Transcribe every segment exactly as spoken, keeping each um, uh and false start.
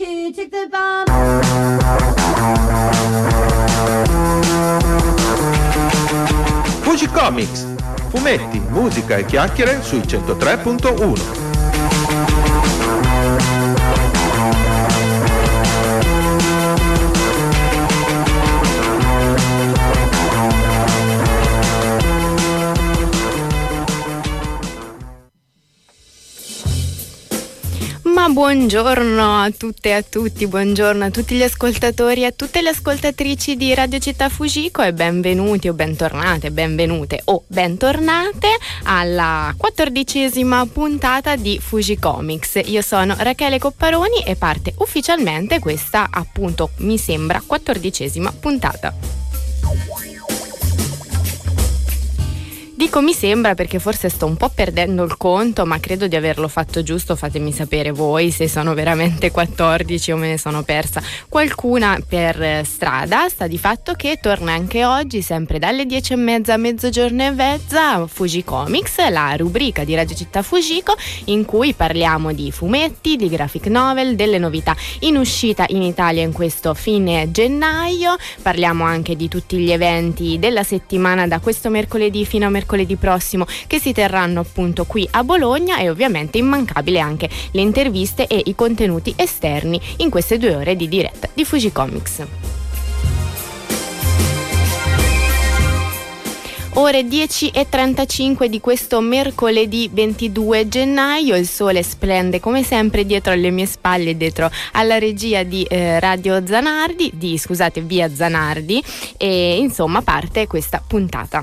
to take the bomb. Fuji Comics, fumetti, musica e chiacchiere sui centotré punto uno. Ma buongiorno a tutte e a tutti, buongiorno a tutti gli ascoltatori e a tutte le ascoltatrici di Radio Città Fujiko e benvenuti o bentornate, benvenute o bentornate alla quattordicesima puntata di Fuji Comics. Io sono Rachele Copparoni e parte ufficialmente questa, appunto, mi sembra, quattordicesima puntata. Dico mi sembra perché forse sto un po' perdendo il conto, ma credo di averlo fatto giusto. Fatemi sapere voi se sono veramente quattordici o me ne sono persa qualcuna per strada. Sta di fatto che torna anche oggi, sempre dalle dieci e mezza a mezzogiorno e mezza, Fuji Comics, la rubrica di Radio Città Fujiko in cui parliamo di fumetti, di graphic novel, delle novità in uscita in Italia in questo fine gennaio. Parliamo anche di tutti gli eventi della settimana da questo mercoledì fino a mercoledì prossimo che si terranno appunto qui a Bologna, e ovviamente immancabile anche le interviste e i contenuti esterni in queste due ore di diretta di Fuji Comics. Ore dieci e trentacinque di questo mercoledì ventidue gennaio, il sole splende come sempre dietro alle mie spalle, dietro alla regia di eh, Radio Zanardi, di scusate via Zanardi, e insomma parte questa puntata.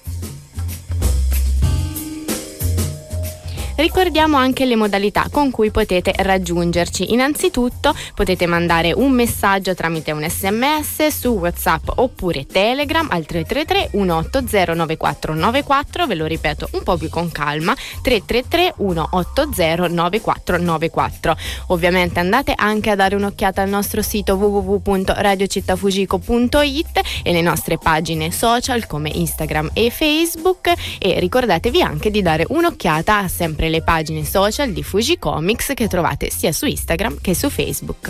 Ricordiamo anche le modalità con cui potete raggiungerci. Innanzitutto potete mandare un messaggio tramite un sms su WhatsApp oppure Telegram al tre tre tre uno otto zero nove quattro nove quattro, ve lo ripeto un po' più con calma, tre tre tre uno otto zero nove quattro nove quattro. Ovviamente andate anche a dare un'occhiata al nostro sito w w w punto radio città fujiko punto i t e le nostre pagine social come Instagram e Facebook, e ricordatevi anche di dare un'occhiata a sempre le pagine social di Fuji Comics che trovate sia su Instagram che su Facebook.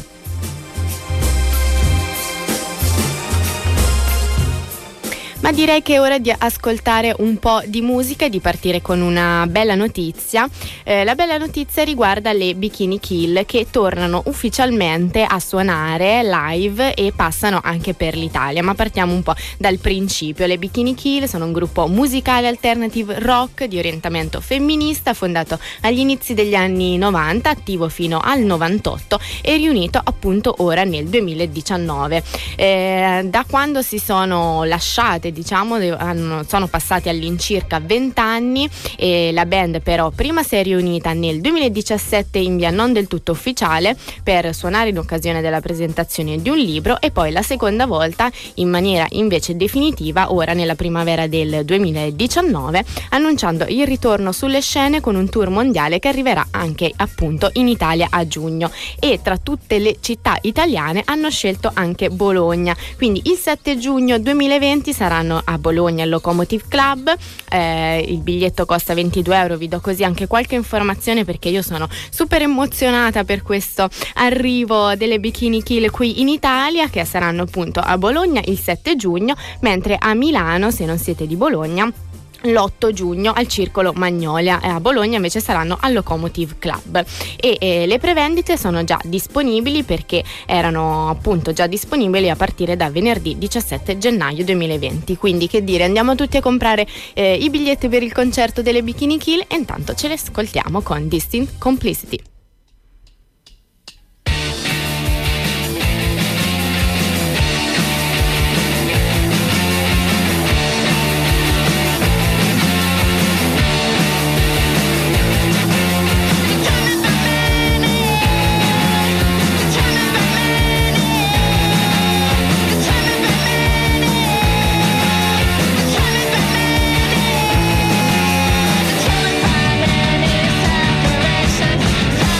Ma direi che è ora di ascoltare un po' di musica e di partire con una bella notizia. Eh, la bella notizia riguarda le Bikini Kill, che tornano ufficialmente a suonare live e passano anche per l'Italia. Ma partiamo un po' dal principio. Le Bikini Kill sono un gruppo musicale alternative rock di orientamento femminista, fondato agli inizi degli anni novanta, attivo fino al novantotto e riunito appunto ora nel duemiladiciannove. Eh, da quando si sono lasciate, diciamo, hanno, sono passati all'incirca venti anni, e la band però prima si è riunita nel duemiladiciassette in via non del tutto ufficiale per suonare in occasione della presentazione di un libro, e poi la seconda volta in maniera invece definitiva ora nella primavera del duemiladiciannove, annunciando il ritorno sulle scene con un tour mondiale che arriverà anche appunto in Italia a giugno. E tra tutte le città italiane hanno scelto anche Bologna, quindi il sette giugno duemilaventi saranno a Bologna al Locomotive Club. Eh, il biglietto costa ventidue euro, vi do così anche qualche informazione perché io sono super emozionata per questo arrivo delle Bikini Kill qui in Italia, che saranno appunto a Bologna il sette giugno, mentre a Milano, se non siete di Bologna, l'otto giugno al Circolo Magnolia, e a Bologna invece saranno al Locomotive Club. E, e le prevendite sono già disponibili, perché erano appunto già disponibili a partire da venerdì diciassette gennaio duemilaventi. Quindi che dire, andiamo tutti a comprare eh, i biglietti per il concerto delle Bikini Kill, e intanto ce le ascoltiamo con Distinct Complicity. Separation.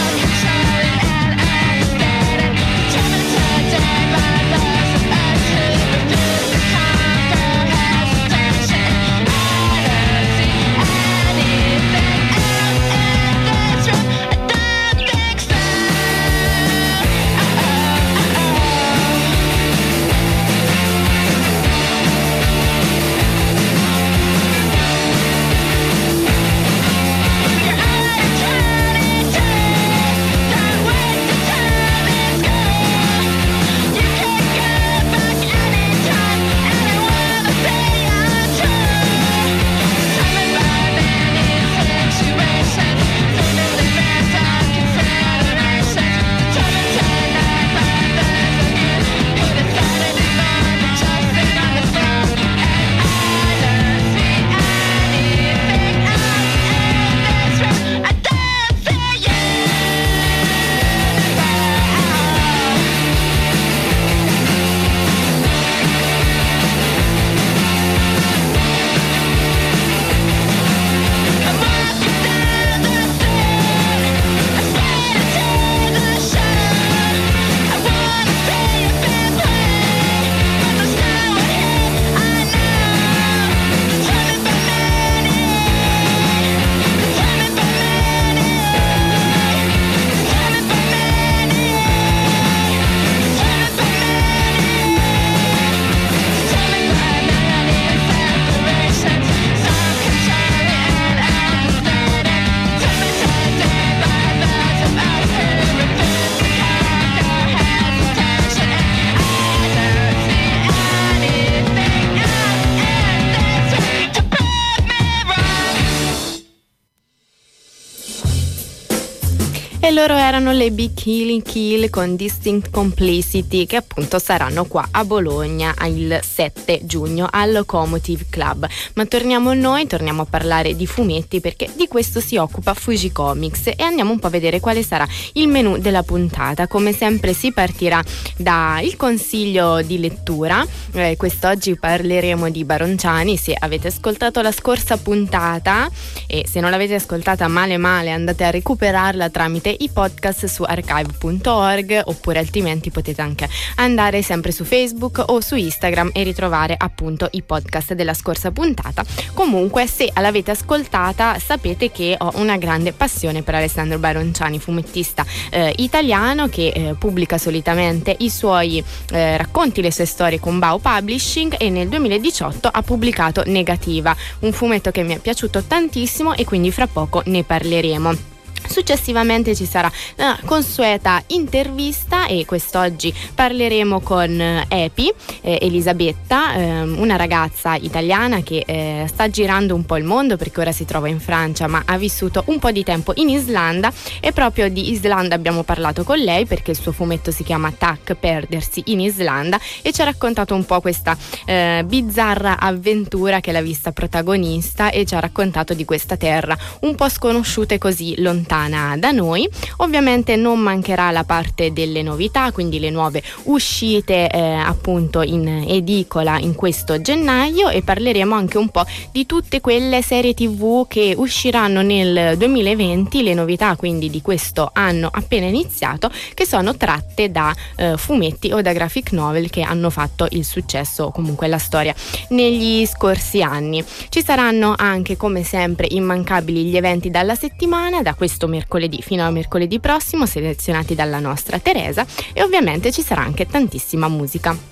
loro erano le Bikini Kill con Distinct Complicity, che appunto saranno qua a Bologna il sette giugno al Locomotive Club. Ma torniamo a noi, torniamo a parlare di fumetti, perché di questo si occupa Fuji Comics, e andiamo un po' a vedere quale sarà il menù della puntata. Come sempre si partirà dal consiglio di lettura. Eh, quest'oggi parleremo di Baronciani. Se avete ascoltato la scorsa puntata, e se non l'avete ascoltata male male, andate a recuperarla tramite i podcast su archive punto org, oppure altrimenti potete anche andare sempre su Facebook o su Instagram e ritrovare appunto i podcast della scorsa puntata. Comunque, se l'avete ascoltata, sapete che ho una grande passione per Alessandro Baronciani, fumettista eh, italiano che eh, pubblica solitamente i suoi eh, racconti, le sue storie con Bao Publishing, e nel duemiladiciotto ha pubblicato Negativa, un fumetto che mi è piaciuto tantissimo e quindi fra poco ne parleremo. Successivamente ci sarà la consueta intervista, e quest'oggi parleremo con Epi, eh, Elisabetta, eh, una ragazza italiana che eh, sta girando un po' il mondo, perché ora si trova in Francia ma ha vissuto un po' di tempo in Islanda, e proprio di Islanda abbiamo parlato con lei perché il suo fumetto si chiama Tac, perdersi in Islanda, e ci ha raccontato un po' questa eh, bizzarra avventura che l'ha vista protagonista, e ci ha raccontato di questa terra un po' sconosciuta e così lontana da noi. Ovviamente non mancherà la parte delle novità, quindi le nuove uscite eh, appunto in edicola in questo gennaio, e parleremo anche un po' di tutte quelle serie tv che usciranno nel duemilaventi, le novità quindi di questo anno appena iniziato, che sono tratte da eh, fumetti o da graphic novel che hanno fatto il successo, o comunque la storia, negli scorsi anni. Ci saranno anche, come sempre, immancabili gli eventi dalla settimana, da questo mercoledì fino a mercoledì prossimo, selezionati dalla nostra Teresa, e ovviamente ci sarà anche tantissima musica.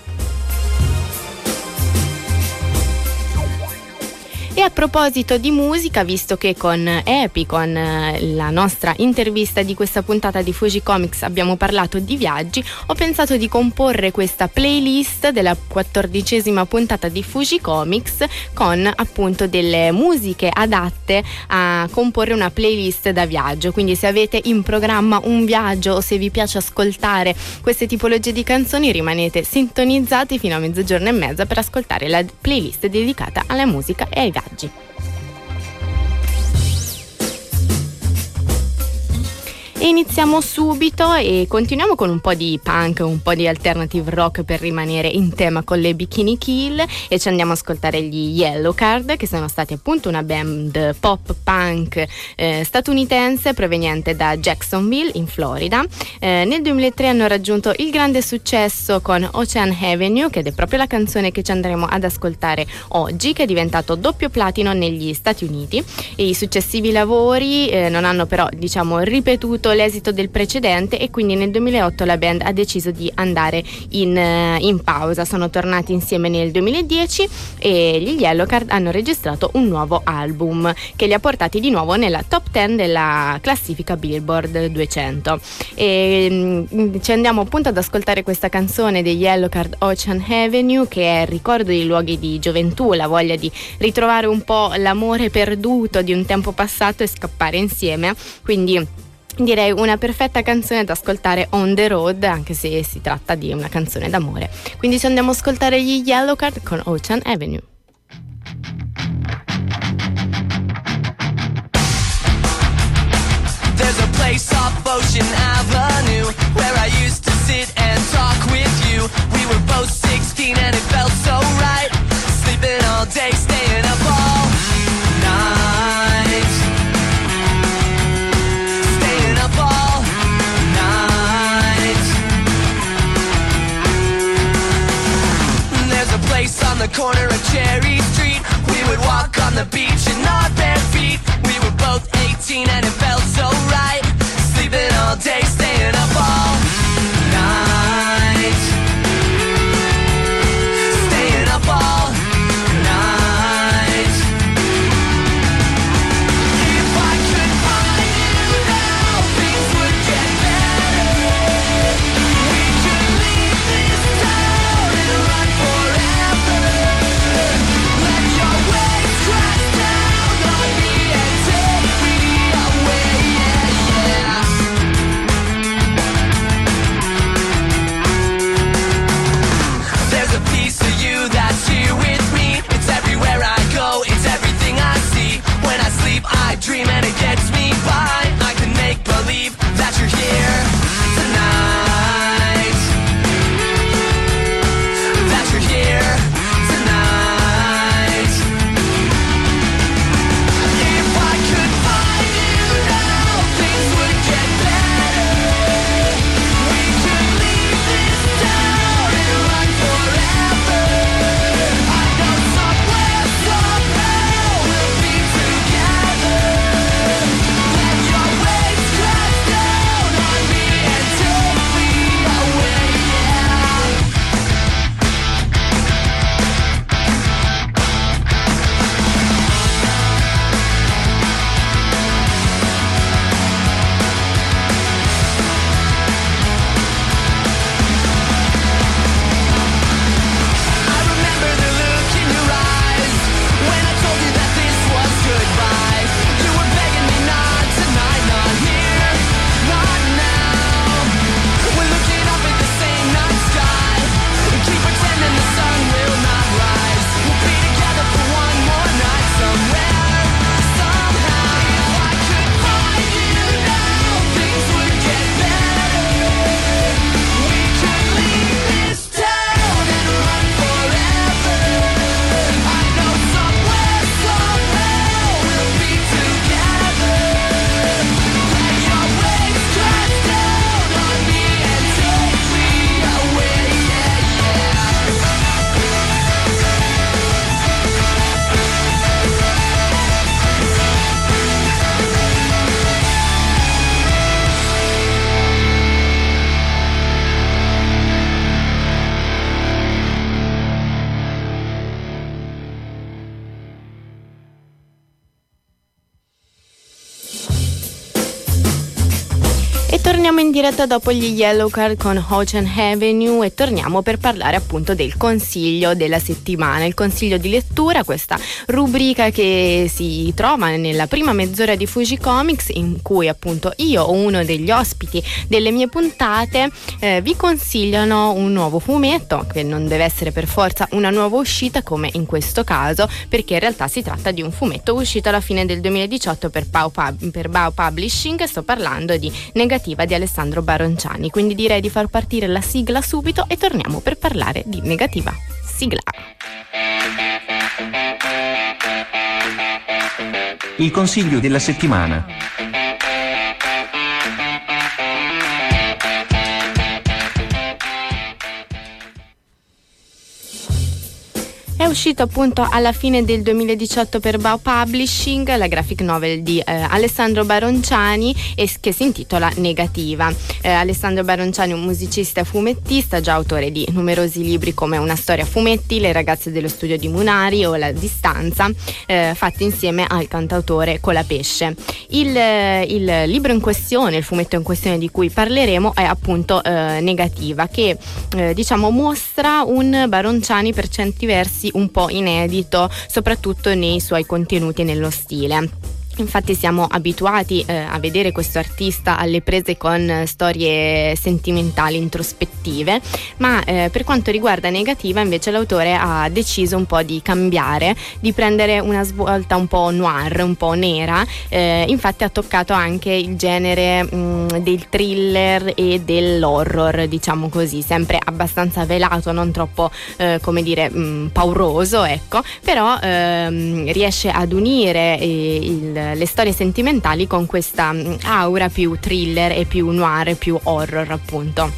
E a proposito di musica, visto che con Epi, con la nostra intervista di questa puntata di Fuji Comics abbiamo parlato di viaggi, ho pensato di comporre questa playlist della quattordicesima puntata di Fuji Comics con appunto delle musiche adatte a comporre una playlist da viaggio. Quindi se avete in programma un viaggio, o se vi piace ascoltare queste tipologie di canzoni, rimanete sintonizzati fino a mezzogiorno e mezza per ascoltare la playlist dedicata alla musica e ai viaggi. E iniziamo subito e continuiamo con un po' di punk, un po' di alternative rock per rimanere in tema con le Bikini Kill, e ci andiamo a ascoltare gli Yellowcard, che sono stati appunto una band pop punk eh, statunitense proveniente da Jacksonville in Florida. Eh, nel duemilatré hanno raggiunto il grande successo con Ocean Avenue, che è proprio la canzone che ci andremo ad ascoltare oggi, che è diventato doppio platino negli Stati Uniti, e i successivi lavori eh, non hanno però diciamo ripetuto l'esito del precedente, e quindi nel duemilaotto la band ha deciso di andare in, in pausa. Sono tornati insieme nel duemiladieci, e gli Yellowcard hanno registrato un nuovo album che li ha portati di nuovo nella top dieci della classifica Billboard duecento. E mh, ci andiamo appunto ad ascoltare questa canzone degli Yellowcard, Ocean Avenue, che è il ricordo dei luoghi di gioventù, la voglia di ritrovare un po' l'amore perduto di un tempo passato e scappare insieme. Quindi direi una perfetta canzone da ascoltare on the road, anche se si tratta di una canzone d'amore. Quindi ci andiamo ad ascoltare gli Yellowcard con Ocean Avenue. There's a place off Ocean Avenue where I used to sit and talk with you. We were both sixteen and it felt so right, sleeping all day, staying up all night. Place on the corner of Cherry Street, we would walk on the beach in our bare feet. We were both eighteen and it felt so right, sleeping all day, staying up all night. Staying up all night. If I could find you now, things would get better. We could leave this town and run forever. Let your waves crash down. diretta dopo gli Yellowcard con Ocean Avenue e torniamo per parlare appunto del consiglio della settimana, il consiglio di lettura, questa rubrica che si trova nella prima mezz'ora di Fuji Comics, in cui appunto io o uno degli ospiti delle mie puntate eh, vi consigliano un nuovo fumetto, che non deve essere per forza una nuova uscita come in questo caso, perché in realtà si tratta di un fumetto uscito alla fine del duemiladiciotto per Bao, Pub- per Bao Publishing. Sto parlando di Negativa di Alessandro Baronciani, quindi direi di far partire la sigla subito e torniamo per parlare di Negativa. Sigla. Il consiglio della settimana. È uscito appunto alla fine del duemiladiciotto per Bao Publishing la graphic novel di eh, Alessandro Baronciani e che si intitola Negativa. Eh, Alessandro Baronciani è un musicista e fumettista, già autore di numerosi libri come Una storia a fumetti, Le ragazze dello studio di Munari o La distanza, eh, fatti insieme al cantautore Colapesce. Il, il libro in questione, il fumetto in questione di cui parleremo è appunto eh, Negativa, che eh, diciamo mostra un Baronciani per certi versi un po' inedito, soprattutto nei suoi contenuti e nello stile. Infatti siamo abituati eh, a vedere questo artista alle prese con eh, storie sentimentali introspettive, ma eh, per quanto riguarda Negativa invece l'autore ha deciso un po' di cambiare, di prendere una svolta un po' noir, un po' nera. Eh, infatti ha toccato anche il genere mh, del thriller e dell'horror, diciamo così, sempre abbastanza velato, non troppo eh, come dire mh, pauroso, ecco, però ehm, riesce ad unire eh, il le storie sentimentali con questa aura più thriller e più noir, più horror appunto.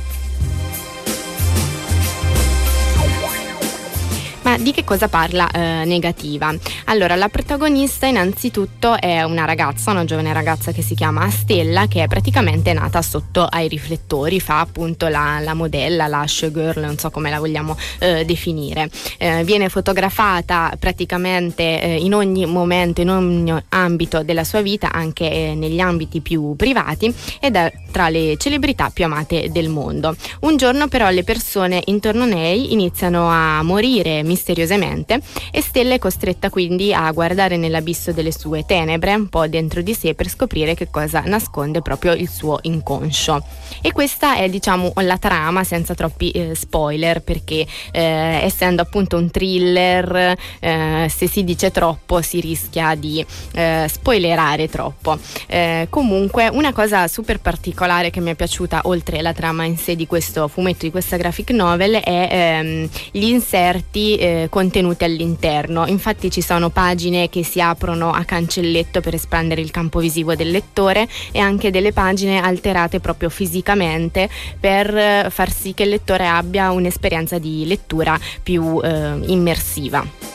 Ma di che cosa parla eh, Negativa? Allora, la protagonista innanzitutto è una ragazza, una giovane ragazza che si chiama Stella, che è praticamente nata sotto ai riflettori, fa appunto la, la modella, la showgirl, non so come la vogliamo eh, definire. Eh, viene fotografata praticamente eh, in ogni momento, in ogni ambito della sua vita, anche eh, negli ambiti più privati, ed è tra le celebrità più amate del mondo. Un giorno però le persone intorno a lei iniziano a morire misteriosamente e Stella è costretta quindi a guardare nell'abisso delle sue tenebre, un po' dentro di sé, per scoprire che cosa nasconde proprio il suo inconscio. E questa è diciamo la trama senza troppi eh, spoiler, perché eh, essendo appunto un thriller eh, se si dice troppo si rischia di eh, spoilerare troppo. Eh, comunque una cosa super particolare che mi è piaciuta, oltre la trama in sé di questo fumetto, di questa graphic novel, è ehm, gli inserti eh, contenuti all'interno. Infatti ci sono pagine che si aprono a cancelletto per espandere il campo visivo del lettore e anche delle pagine alterate proprio fisicamente per far sì che il lettore abbia un'esperienza di lettura più eh, immersiva.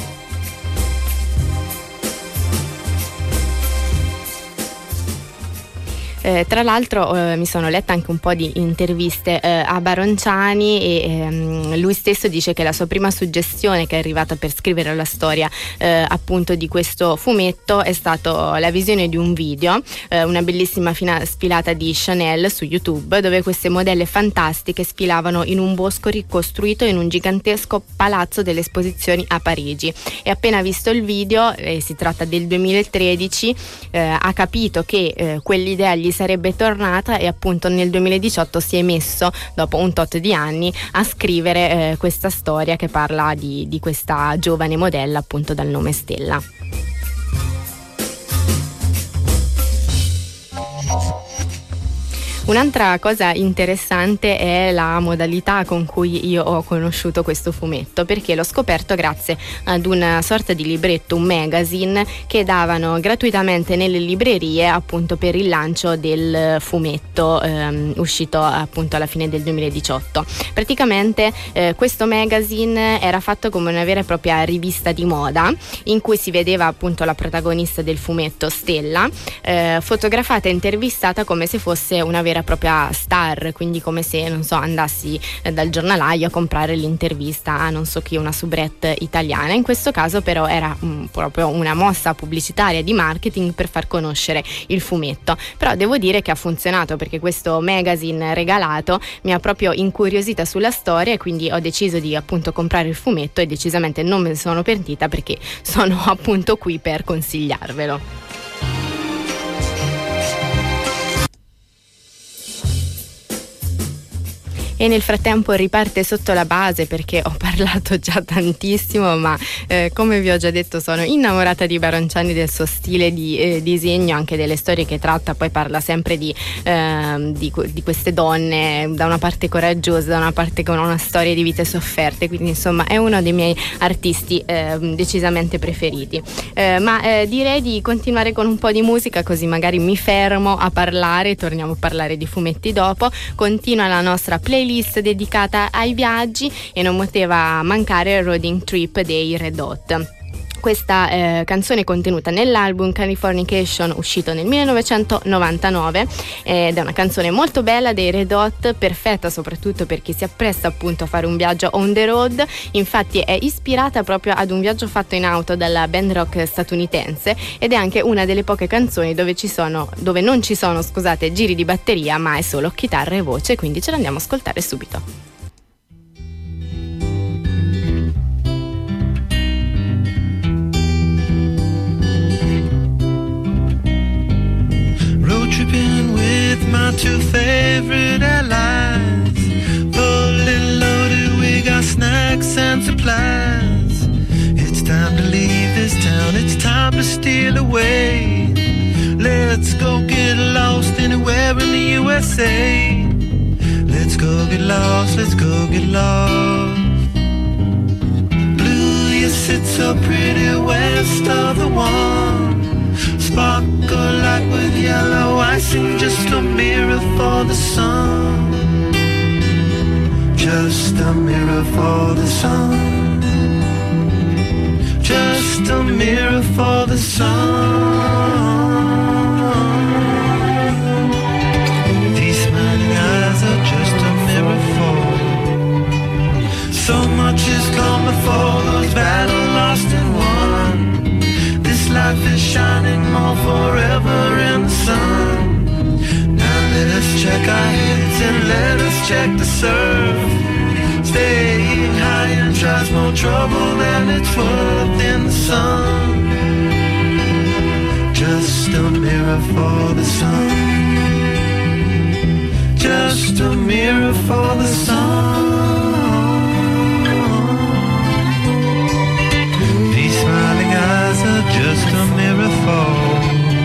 Eh, tra l'altro eh, mi sono letta anche un po' di interviste eh, a Baronciani e ehm, lui stesso dice che la sua prima suggestione che è arrivata per scrivere la storia eh, appunto di questo fumetto è stato la visione di un video, eh, una bellissima fina- sfilata di Chanel su YouTube, dove queste modelle fantastiche sfilavano in un bosco ricostruito in un gigantesco palazzo delle esposizioni a Parigi, e appena visto il video, eh, si tratta del duemilatredici, eh, ha capito che eh, quell'idea gli sarebbe tornata e appunto nel duemiladiciotto si è messo, dopo un tot di anni, a scrivere eh, questa storia che parla di, di questa giovane modella appunto dal nome Stella. Un'altra cosa interessante è la modalità con cui io ho conosciuto questo fumetto, perché l'ho scoperto grazie ad una sorta di libretto, un magazine che davano gratuitamente nelle librerie appunto per il lancio del fumetto ehm, uscito appunto alla fine del duemiladiciotto. Praticamente eh, questo magazine era fatto come una vera e propria rivista di moda, in cui si vedeva appunto la protagonista del fumetto, Stella, eh, fotografata e intervistata come se fosse una vera vera e propria star, quindi come se, non so, andassi eh, dal giornalaio a comprare l'intervista a non so chi, una soubrette italiana. In questo caso però era um, proprio una mossa pubblicitaria di marketing per far conoscere il fumetto. Però devo dire che ha funzionato, perché questo magazine regalato mi ha proprio incuriosita sulla storia, e quindi ho deciso di appunto comprare il fumetto, e decisamente non me ne sono pentita, perché sono appunto qui per consigliarvelo. E nel frattempo riparte Sotto la base, perché ho parlato già tantissimo, ma eh, come vi ho già detto sono innamorata di Baronciani, del suo stile di eh, disegno, anche delle storie che tratta. Poi parla sempre di, eh, di, di queste donne, da una parte coraggiose, da una parte con una storia di vite sofferte, quindi insomma è uno dei miei artisti eh, decisamente preferiti. Eh, ma eh, direi di continuare con un po' di musica, così magari mi fermo a parlare, torniamo a parlare di fumetti dopo. Continua la nostra playlist dedicata ai viaggi, e non poteva mancare Roading Trip dei Red Hot. Questa eh, canzone è contenuta nell'album Californication, uscito nel millenovecentonovantanove, ed è una canzone molto bella dei Red Hot, perfetta soprattutto per chi si appresta appunto a fare un viaggio on the road. Infatti è ispirata proprio ad un viaggio fatto in auto dalla band rock statunitense, ed è anche una delle poche canzoni dove ci sono, dove non ci sono, scusate, giri di batteria, ma è solo chitarra e voce, quindi ce l'andiamo a ascoltare subito. Tripping with my two favorite allies, fully loaded, we got snacks and supplies. It's time to leave this town, it's time to steal away. Let's go get lost anywhere in the U S A. Let's go get lost, let's go get lost. Blue, you sit so pretty west of the one. Sparkle like with yellow icing, just a mirror for the sun. Just a mirror for the sun. Just a mirror for the sun. These smiling eyes are just a mirror for. So much has come before, those battles lost and won. Life is shining more forever in the sun. Now let us check our heads and let us check the surf. Staying high and tries more trouble than it's worth in the sun. Just a mirror for the sun. Just a mirror for the sun. Smiling eyes are just a mirror for.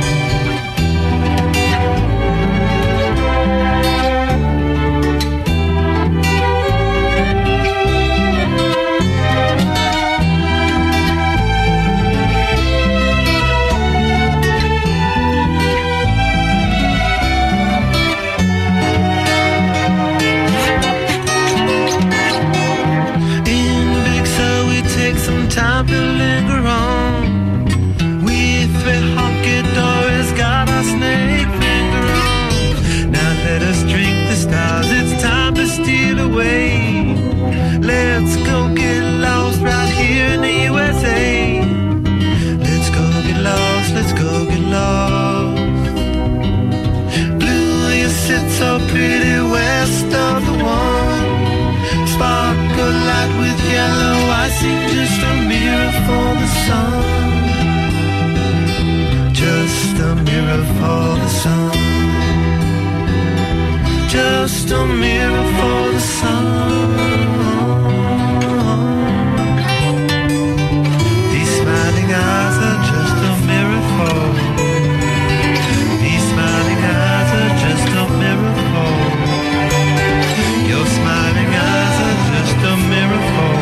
In Big Sur we take some time to linger on. We three honky doors got our snake finger on. Now let us drink the stars, it's time to steal away. Let's go get lost right here in the U S A. Let's go get lost, let's go get lost. Blue, you sit so pretty west of the one. Sparkle light with yellow icing, just a mirror for the sun. Just a mirror for the sun. Just a mirror for the sun. These smiling eyes are just a mirror for. These smiling eyes are just a mirror for. Your smiling eyes are just a mirror for.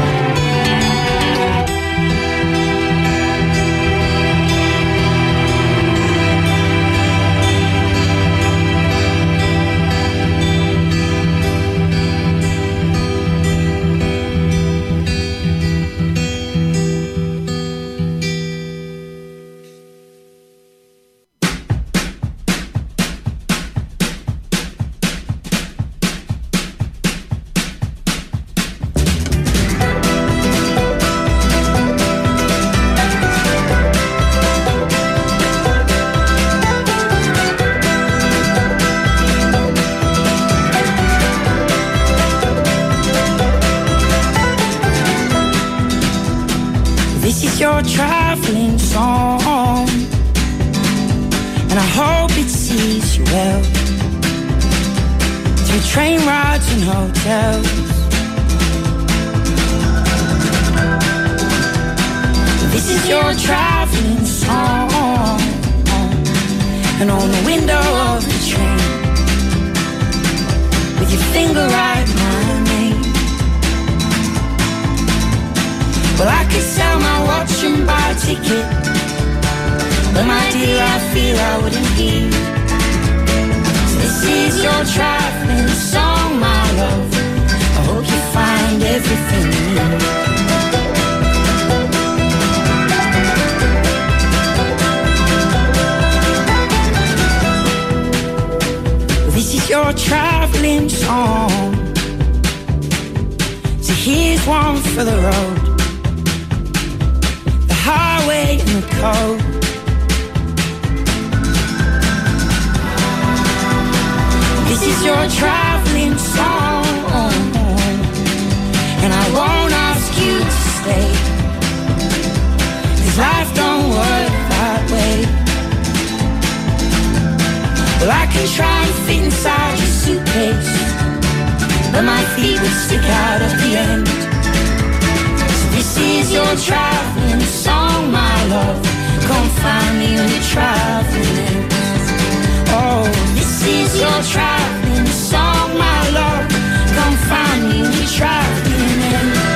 your traveling song, and I hope it sees you well through train rides and hotels. This is your traveling song, and on the window of the train, with your finger write my name. Well, I could sell my watch and buy a ticket, but my dear, I fear I wouldn't hear. So this is your traveling song, my love. I hope you find everything you need. This is your traveling song, so here's one for the road, the highway and the coast. This is your traveling song, and I won't ask you to stay, 'cause life don't work that way. Well, I can try and fit inside your suitcase, but my feet would stick out at the end. So this is your traveling song, my love. Come find me when you're traveling. Oh, this is your traveling song, my love. Come find me when you're traveling.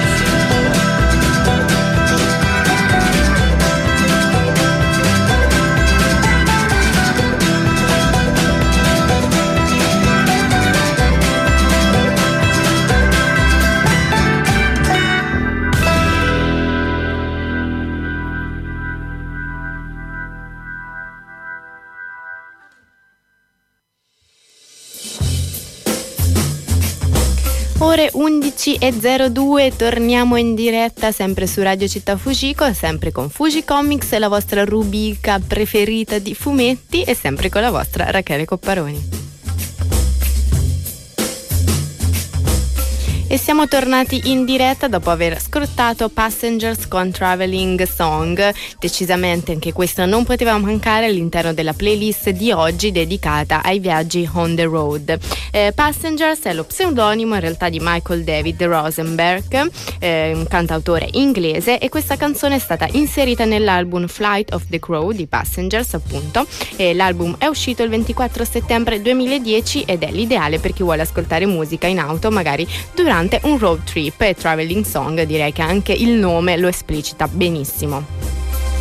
Ore undici e zero due, torniamo in diretta sempre su Radio Città Fujiko, sempre con Fuji Comics, la vostra rubrica preferita di fumetti, e sempre con la vostra Rachele Copparoni. E siamo tornati in diretta dopo aver ascoltato Passengers con Traveling Song. Decisamente anche questa non poteva mancare all'interno della playlist di oggi dedicata ai viaggi on the road. Eh, Passengers è lo pseudonimo in realtà di Michael David Rosenberg, eh, un cantautore inglese, e questa canzone è stata inserita nell'album Flight of the Crow di Passengers, appunto. E l'album è uscito il ventiquattro settembre duemiladieci ed è l'ideale per chi vuole ascoltare musica in auto, magari durante un road trip. E Traveling Song, direi che anche il nome lo esplicita benissimo.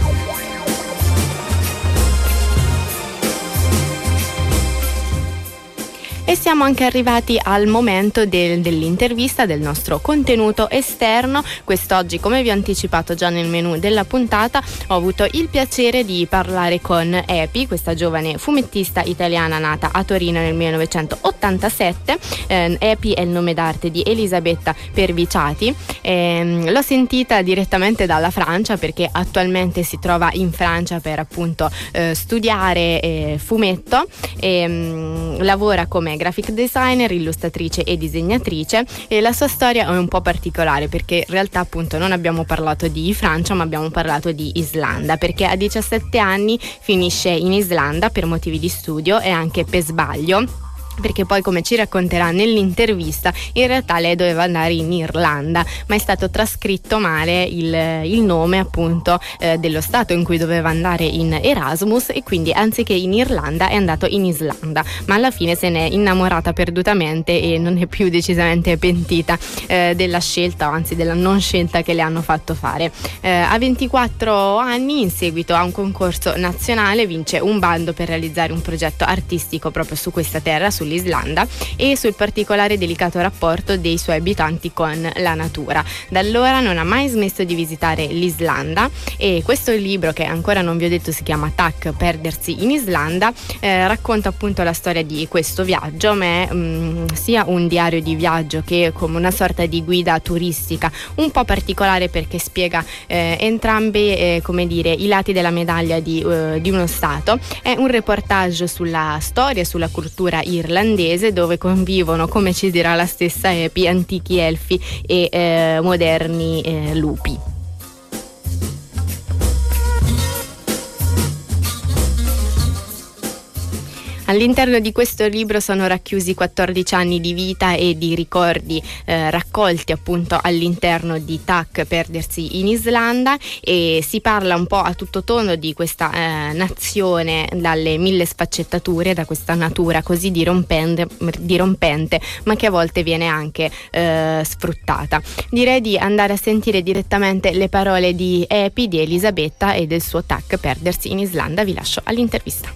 E siamo anche arrivati al momento del, dell'intervista, del nostro contenuto esterno. Quest'oggi, come vi ho anticipato già nel menu della puntata, ho avuto il piacere di parlare con Epi, questa giovane fumettista italiana nata a Torino nel millenovecentottantasette. Eh, Epi è il nome d'arte di Elisabetta Perviciati. Eh, l'ho sentita direttamente dalla Francia, perché attualmente si trova in Francia per appunto eh, studiare eh, fumetto, e mh, lavora come graphic designer, illustratrice e disegnatrice. E la sua storia è un po' particolare, perché in realtà appunto non abbiamo parlato di Francia, ma abbiamo parlato di Islanda, perché a diciassette anni finisce in Islanda per motivi di studio e anche per sbaglio, perché poi, come ci racconterà nell'intervista, in realtà lei doveva andare in Irlanda, ma è stato trascritto male il, il nome appunto eh, dello stato in cui doveva andare in Erasmus, e quindi anziché in Irlanda è andato in Islanda, ma alla fine se n'è innamorata perdutamente e non è più decisamente pentita eh, della scelta, o anzi della non scelta che le hanno fatto fare. Eh, a ventiquattro anni, in seguito a un concorso nazionale, vince un bando per realizzare un progetto artistico proprio su questa terra, su l'Islanda, e sul particolare e delicato rapporto dei suoi abitanti con la natura. Da allora non ha mai smesso di visitare l'Islanda, e questo libro, che ancora non vi ho detto si chiama Tac, perdersi in Islanda, eh, racconta appunto la storia di questo viaggio, ma è mh, sia un diario di viaggio che come una sorta di guida turistica un po' particolare, perché spiega eh, entrambi eh, come dire i lati della medaglia di, uh, di uno stato. È un reportage sulla storia e sulla cultura irlandese, dove convivono, come ci dirà la stessa Epi, antichi elfi e eh, moderni eh, lupi. All'interno di questo libro sono racchiusi quattordici anni di vita e di ricordi eh, raccolti appunto all'interno di Tac, perdersi in Islanda, e si parla un po' a tutto tondo di questa eh, nazione dalle mille sfaccettature, da questa natura così dirompente, dirompente ma che a volte viene anche eh, sfruttata. Direi di andare a sentire direttamente le parole di Epi, di Elisabetta e del suo Tac, perdersi in Islanda. Vi lascio all'intervista.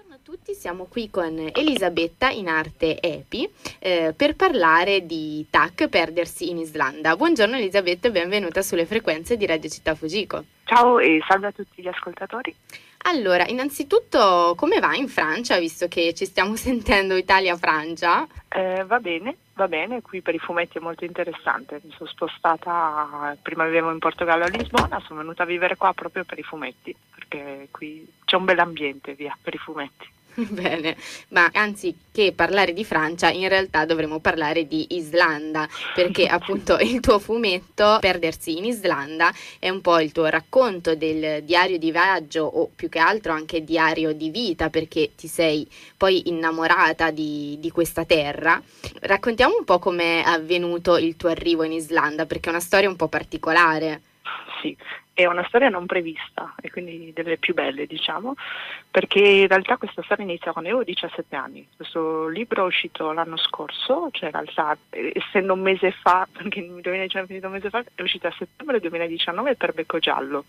Siamo qui con Elisabetta, in arte Epi, eh, per parlare di Tac, perdersi in Islanda. Buongiorno Elisabetta e benvenuta sulle frequenze di Radio Città Fujiko. Ciao e salve a tutti gli ascoltatori. Allora, innanzitutto come va in Francia, visto che ci stiamo sentendo Italia-Francia? Eh, va bene, va bene, qui per i fumetti è molto interessante. Mi sono spostata, prima vivevo in Portogallo a Lisbona, sono venuta a vivere qua proprio per i fumetti, perché qui c'è un bel ambiente via per i fumetti. Bene, ma anziché parlare di Francia, in realtà dovremmo parlare di Islanda, perché appunto il tuo fumetto, Perdersi in Islanda, è un po' il tuo racconto del diario di viaggio, o più che altro anche diario di vita, perché ti sei poi innamorata di, di questa terra. Raccontiamo un po' com'è avvenuto il tuo arrivo in Islanda, perché è una storia un po' particolare. Sì, è una storia non prevista e quindi delle più belle, diciamo, perché in realtà questa storia inizia quando avevo diciassette anni. Questo libro è uscito l'anno scorso, cioè in realtà essendo un mese fa, perché nel duemiladiciannove è finito un mese fa, è uscito a settembre duemiladiciannove per Becco Giallo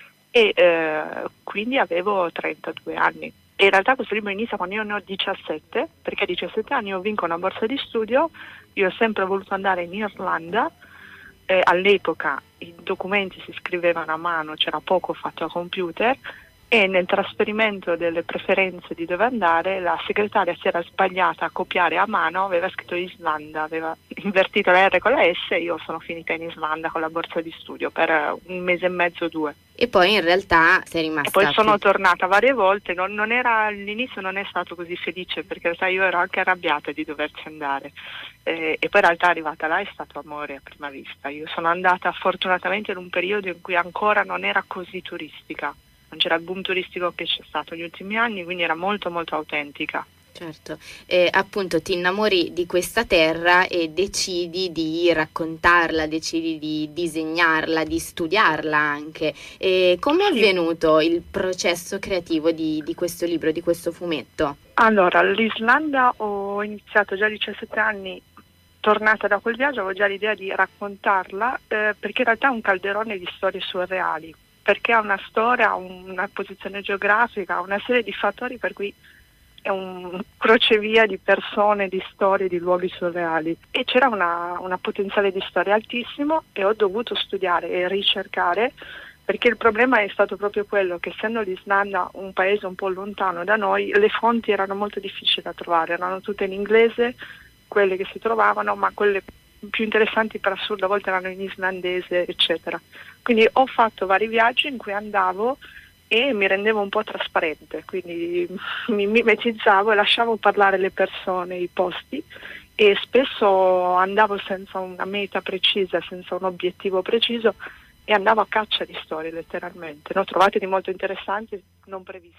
e eh, quindi avevo trentadue anni. E in realtà questo libro inizia quando io ne ho diciassette, perché a diciassette anni io vinco una borsa di studio, io ho sempre voluto andare in Irlanda. Eh, all'epoca i documenti si scrivevano a mano, c'era poco fatto a computer e nel trasferimento delle preferenze di dove andare la segretaria si era sbagliata a copiare a mano, aveva scritto Islanda, aveva invertito la R con la S e io sono finita in Islanda con la borsa di studio per un mese e mezzo, due. E poi in realtà sei rimasta... E poi sono tornata varie volte, non, non era, all'inizio non è stato così felice perché sai, io ero anche arrabbiata di doverci andare eh, e poi in realtà arrivata là è stato amore a prima vista. Io sono andata fortunatamente in un periodo in cui ancora non era così turistica, non c'era il boom turistico che c'è stato negli ultimi anni, quindi era molto molto autentica. Certo, e appunto ti innamori di questa terra e decidi di raccontarla, decidi di disegnarla, di studiarla anche. E come è Sì. avvenuto il processo creativo di, di questo libro, di questo fumetto? Allora, l'Islanda ho iniziato già a diciassette anni, tornata da quel viaggio avevo già l'idea di raccontarla eh, perché in realtà è un calderone di storie surreali, perché ha una storia, una posizione geografica, una serie di fattori per cui è un crocevia di persone, di storie, di luoghi surreali e c'era una, una potenziale di storia altissimo e ho dovuto studiare e ricercare perché il problema è stato proprio quello che essendo l'Islanda un paese un po' lontano da noi le fonti erano molto difficili da trovare, erano tutte in inglese quelle che si trovavano, ma quelle più interessanti per assurdo a volte erano in islandese eccetera, quindi ho fatto vari viaggi in cui andavo e mi rendevo un po' trasparente, quindi mi mimetizzavo e lasciavo parlare le persone, i posti e spesso andavo senza una meta precisa, senza un obiettivo preciso e andavo a caccia di storie letteralmente. Ne ho trovate di molto interessanti, non previste.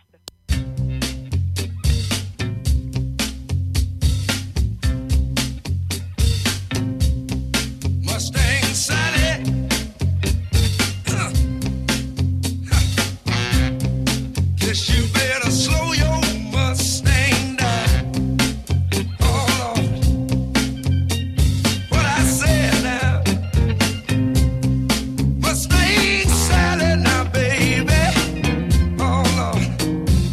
Mustang Sally, guess you better slow your Mustang down. Oh Lord, what I said now. Mustang Sally now, baby. Oh Lord.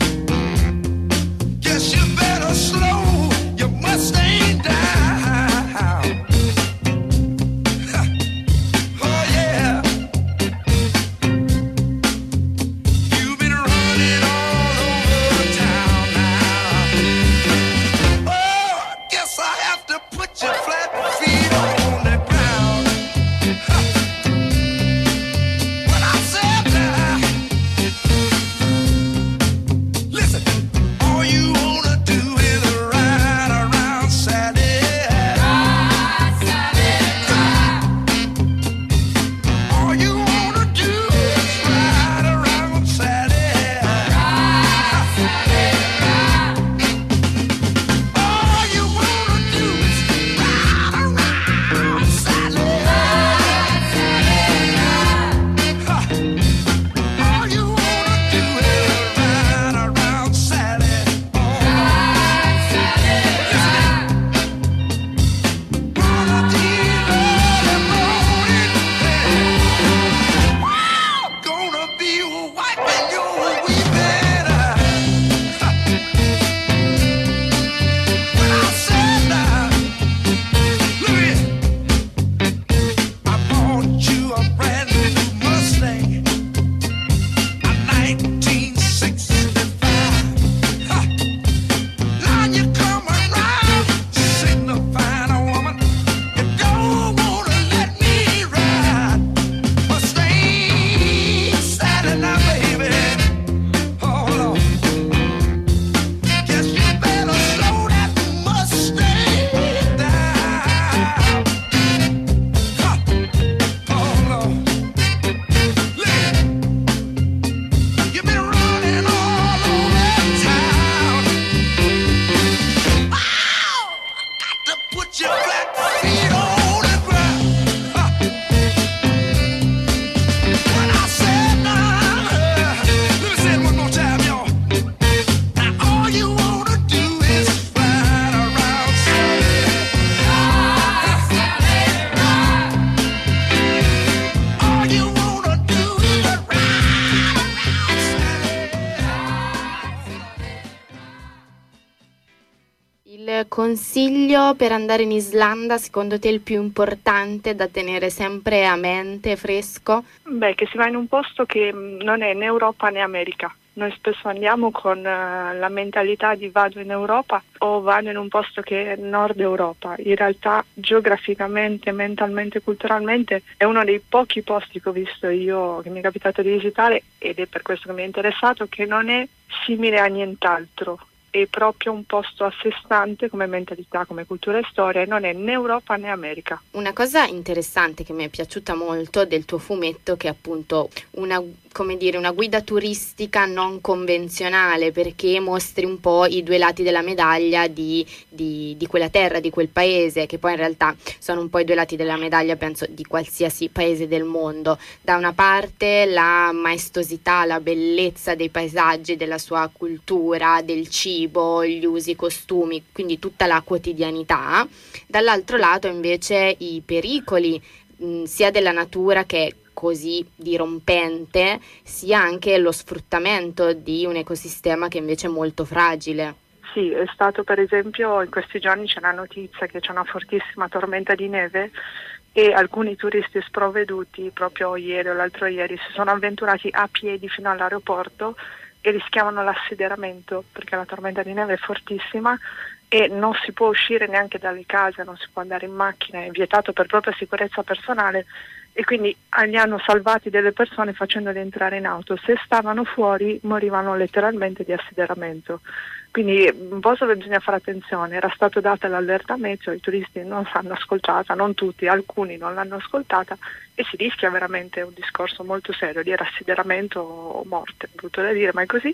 consiglio per andare in Islanda, secondo te il più importante da tenere sempre a mente, fresco? Beh, che si va in un posto che non è né Europa né America. Noi spesso andiamo con uh, la mentalità di vado in Europa o vado in un posto che è Nord Europa. In realtà geograficamente, mentalmente, culturalmente è uno dei pochi posti che ho visto io, che mi è capitato di visitare, ed è per questo che mi è interessato, che non è simile a nient'altro. È proprio un posto a sé stante come mentalità, come cultura e storia, e non è né Europa né America. Una cosa interessante che mi è piaciuta molto del tuo fumetto, che è appunto una, come dire, una guida turistica non convenzionale, perché mostri un po' i due lati della medaglia di, di, di quella terra, di quel paese, che poi in realtà sono un po' i due lati della medaglia, penso, di qualsiasi paese del mondo. Da una parte la maestosità, la bellezza dei paesaggi, della sua cultura, del cibo, gli usi, i costumi, quindi tutta la quotidianità. Dall'altro lato invece i pericoli mh, sia della natura, che è così dirompente, sia anche lo sfruttamento di un ecosistema che invece è molto fragile. Sì, è stato per esempio, in questi giorni c'è la notizia che c'è una fortissima tormenta di neve e alcuni turisti sprovveduti proprio ieri o l'altro ieri si sono avventurati a piedi fino all'aeroporto e rischiavano l'assideramento, perché la tormenta di neve è fortissima e non si può uscire neanche dalle case, non si può andare in macchina, è vietato per propria sicurezza personale, e quindi li hanno salvati delle persone facendoli entrare in auto. Se stavano fuori morivano letteralmente di assideramento. Quindi un posto dove bisogna fare attenzione. Era stato data l'allerta meteo, i turisti non l'hanno ascoltata, non tutti, alcuni non l'hanno ascoltata, e si rischia veramente un discorso molto serio di assideramento o morte, brutto da dire, ma è così.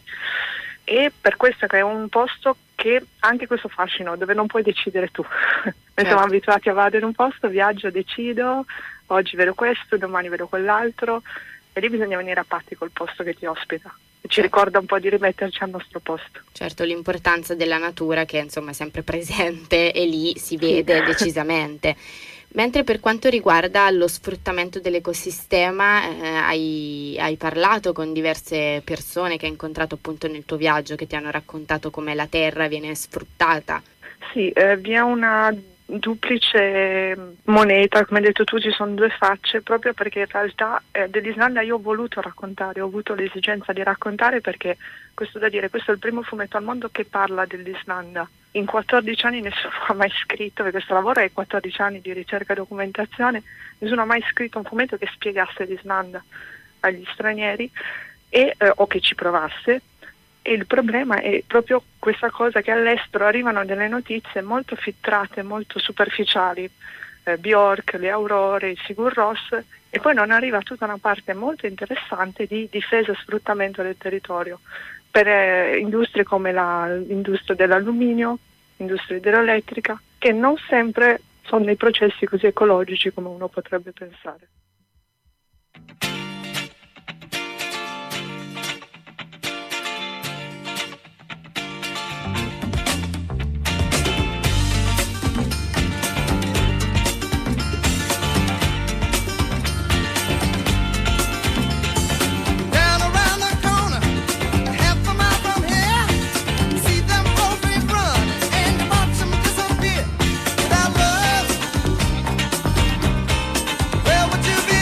E per questo che è un posto che ha anche questo fascino, dove non puoi decidere tu. Noi Certo. siamo abituati a vado in un posto, viaggio, decido, oggi vedo questo, domani vedo quell'altro, e lì bisogna venire a patti col posto che ti ospita. E ci ricorda un po' di rimetterci al nostro posto. Certo, l'importanza della natura, che insomma è sempre presente e lì si vede decisamente. Mentre per quanto riguarda lo sfruttamento dell'ecosistema, eh, hai, hai parlato con diverse persone che hai incontrato appunto nel tuo viaggio, che ti hanno raccontato come la terra viene sfruttata. Sì, eh, vi è una duplice moneta, come hai detto tu, ci sono due facce, proprio perché in realtà eh, dell'Islanda io ho voluto raccontare, ho avuto l'esigenza di raccontare, perché questo da dire, questo è il primo fumetto al mondo che parla dell'Islanda. In quattordici anni nessuno ha mai scritto, perché questo lavoro è quattordici anni di ricerca e documentazione, nessuno ha mai scritto un fumetto che spiegasse l'Islanda agli stranieri e, eh, o che ci provasse. E il problema è proprio questa cosa, che all'estero arrivano delle notizie molto filtrate, molto superficiali, eh, Bjork, le Aurore, il Sigur Rós, e poi non arriva tutta una parte molto interessante di difesa e sfruttamento del territorio per eh, industrie come la, l'industria dell'alluminio, l'industria idroelettrica, che non sempre sono dei processi così ecologici come uno potrebbe pensare. Well, would you be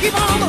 keep on.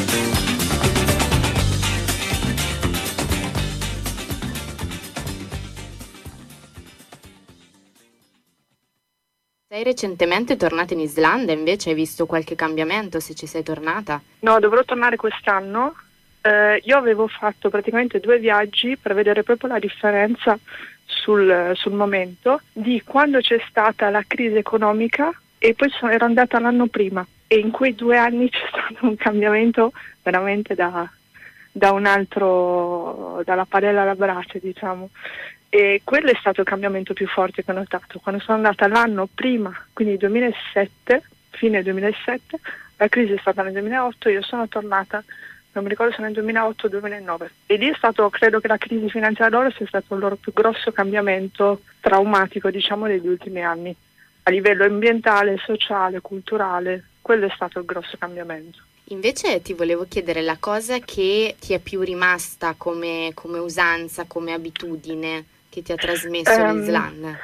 Sei recentemente tornata in Islanda, invece hai visto qualche cambiamento, se ci sei tornata? No, dovrò tornare quest'anno. Eh, io avevo fatto praticamente due viaggi per vedere proprio la differenza sul, sul momento di quando c'è stata la crisi economica e poi sono, ero andata l'anno prima e in quei due anni c'è stato un cambiamento veramente da, da un altro, dalla padella alla brace, diciamo. E quello è stato il cambiamento più forte che ho notato. Quando sono andata l'anno prima, quindi duemilasette, fine duemilasette, la crisi è stata nel duemilaotto, io sono tornata, non mi ricordo se nel duemilaotto o duemilanove. E lì è stato, credo che la crisi finanziaria loro sia stato il loro più grosso cambiamento traumatico, diciamo, degli ultimi anni. A livello ambientale, sociale, culturale, quello è stato il grosso cambiamento. Invece ti volevo chiedere la cosa che ti è più rimasta come, come usanza, come abitudine che ti ha trasmesso um, l'Islanda.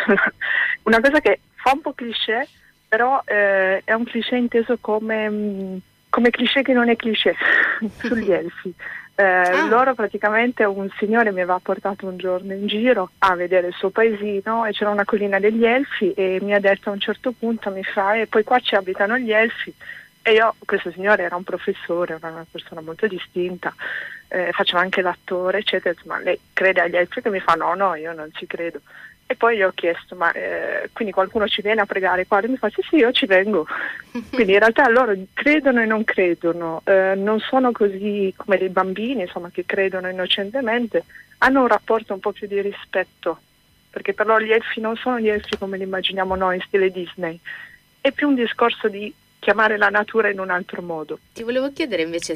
Una cosa che fa un po' cliché, però eh, è un cliché inteso come, come cliché che non è cliché, sugli elfi. Eh, ah. Loro praticamente, un signore mi aveva portato un giorno in giro a vedere il suo paesino e c'era una collina degli elfi e mi ha detto a un certo punto, mi fa, e poi qua ci abitano gli elfi. E io, questo signore era un professore, era una persona molto distinta, eh, faceva anche l'attore, eccetera, ma lei crede agli elfi? Che mi fa no, no, io non ci credo. E poi gli ho chiesto, ma eh, quindi qualcuno ci viene a pregare qua? E mi fa sì, sì, io ci vengo. Quindi in realtà loro credono e non credono, eh, non sono così come dei bambini, insomma, che credono innocentemente, hanno un rapporto un po' più di rispetto, perché per loro gli elfi non sono gli elfi come li immaginiamo noi in stile Disney, è più un discorso di chiamare la natura in un altro modo. Ti volevo chiedere invece,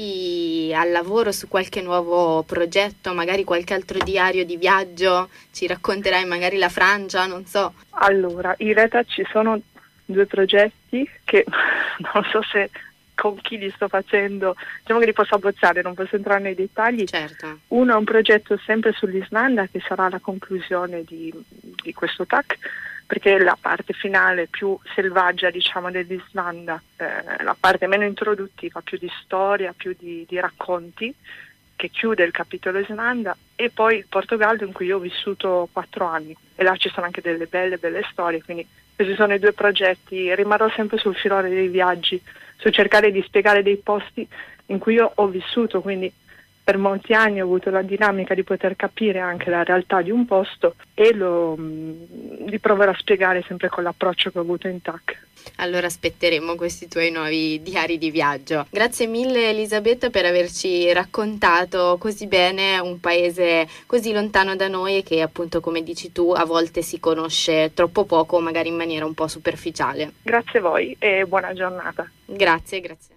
sei al lavoro su qualche nuovo progetto, magari qualche altro diario di viaggio, ci racconterai magari la Francia, non so. Allora, in realtà ci sono due progetti che non so se con chi li sto facendo, diciamo che li posso abbozzare, non posso entrare nei dettagli. Certo. Uno è un progetto sempre sull'Islanda che sarà la conclusione di, di questo T A C, perché è la parte finale più selvaggia, diciamo, dell'Islanda, eh, la parte meno introduttiva, più di storia, più di, di racconti, che chiude il capitolo Islanda, e poi il Portogallo in cui io ho vissuto quattro anni, e là ci sono anche delle belle, belle storie, quindi questi sono i due progetti. Rimarrò sempre sul filone dei viaggi, su cercare di spiegare dei posti in cui io ho vissuto, quindi per molti anni ho avuto la dinamica di poter capire anche la realtà di un posto e lo mh, li proverò a spiegare sempre con l'approccio che ho avuto in T A C. Allora aspetteremo questi tuoi nuovi diari di viaggio. Grazie mille Elisabetta per averci raccontato così bene un paese così lontano da noi e che, appunto, come dici tu, a volte si conosce troppo poco, magari in maniera un po' superficiale. Grazie a voi e buona giornata. Grazie, grazie.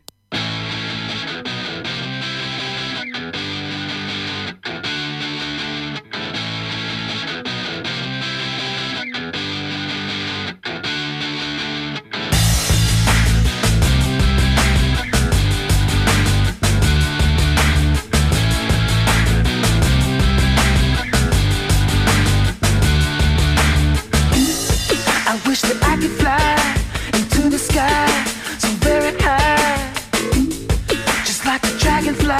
I wish that I could fly into the sky so very high, just like a dragonfly.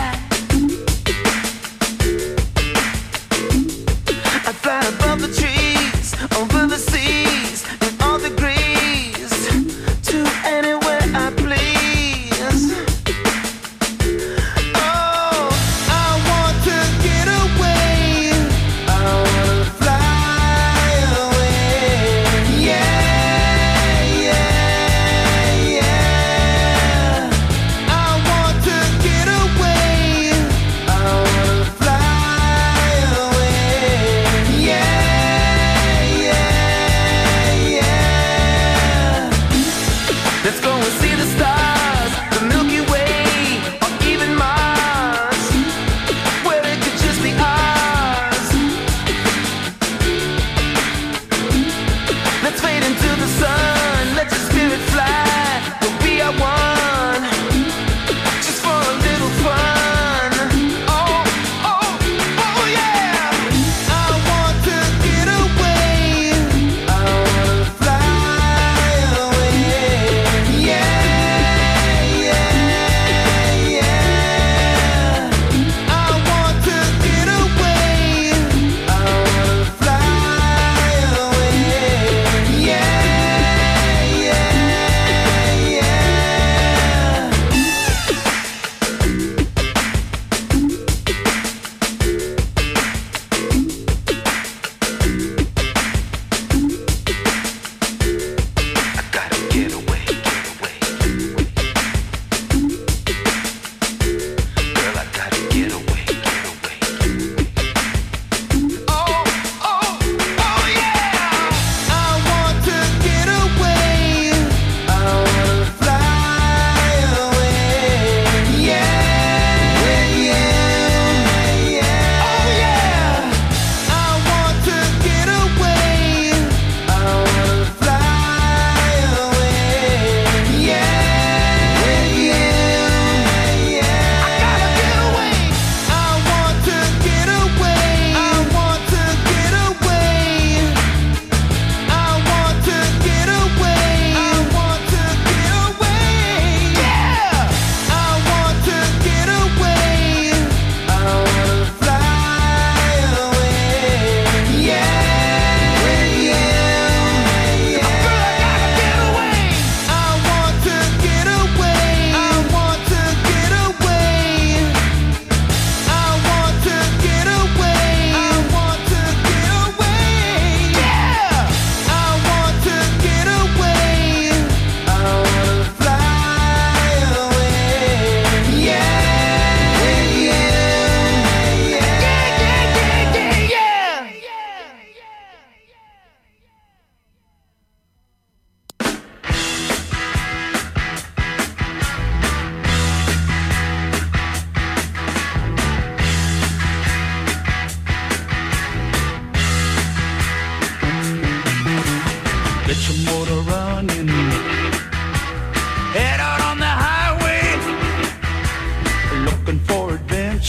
I fly above the trees, over the seas, in all degrees, to anywhere I please. Oh, I want to get away, I wanna fly away. Yeah, yeah.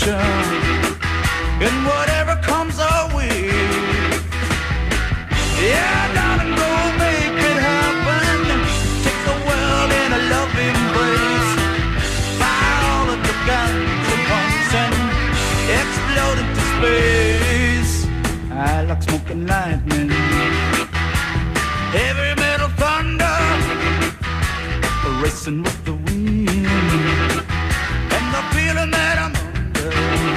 adventure and whatever comes our way. Yeah, darling, go make it happen. Take the world in a loving embrace. Fire all of the guns at once and explode into space. I like smoking lightning, heavy metal thunder, racing with the wind, and the feeling that I'm under.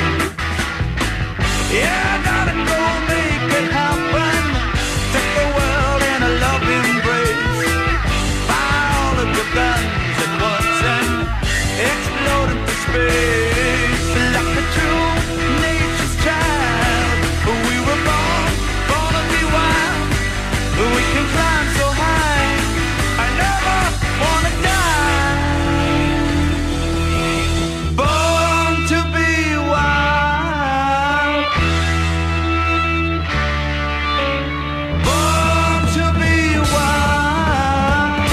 Yeah, darling, go make it happen. Take the world in a loving embrace. Fire all of your guns at once and explode into space. Like a true nature's child, we were born, born to be wild. We can climb so high, I never wanna die. Born to be wild. Born to be wild.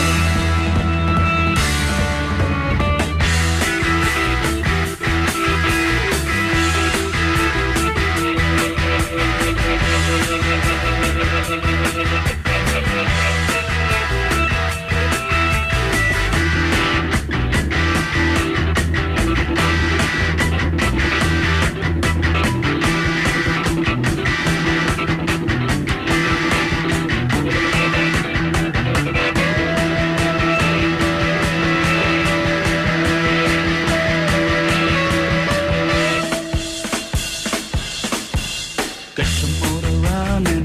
Get your motor running,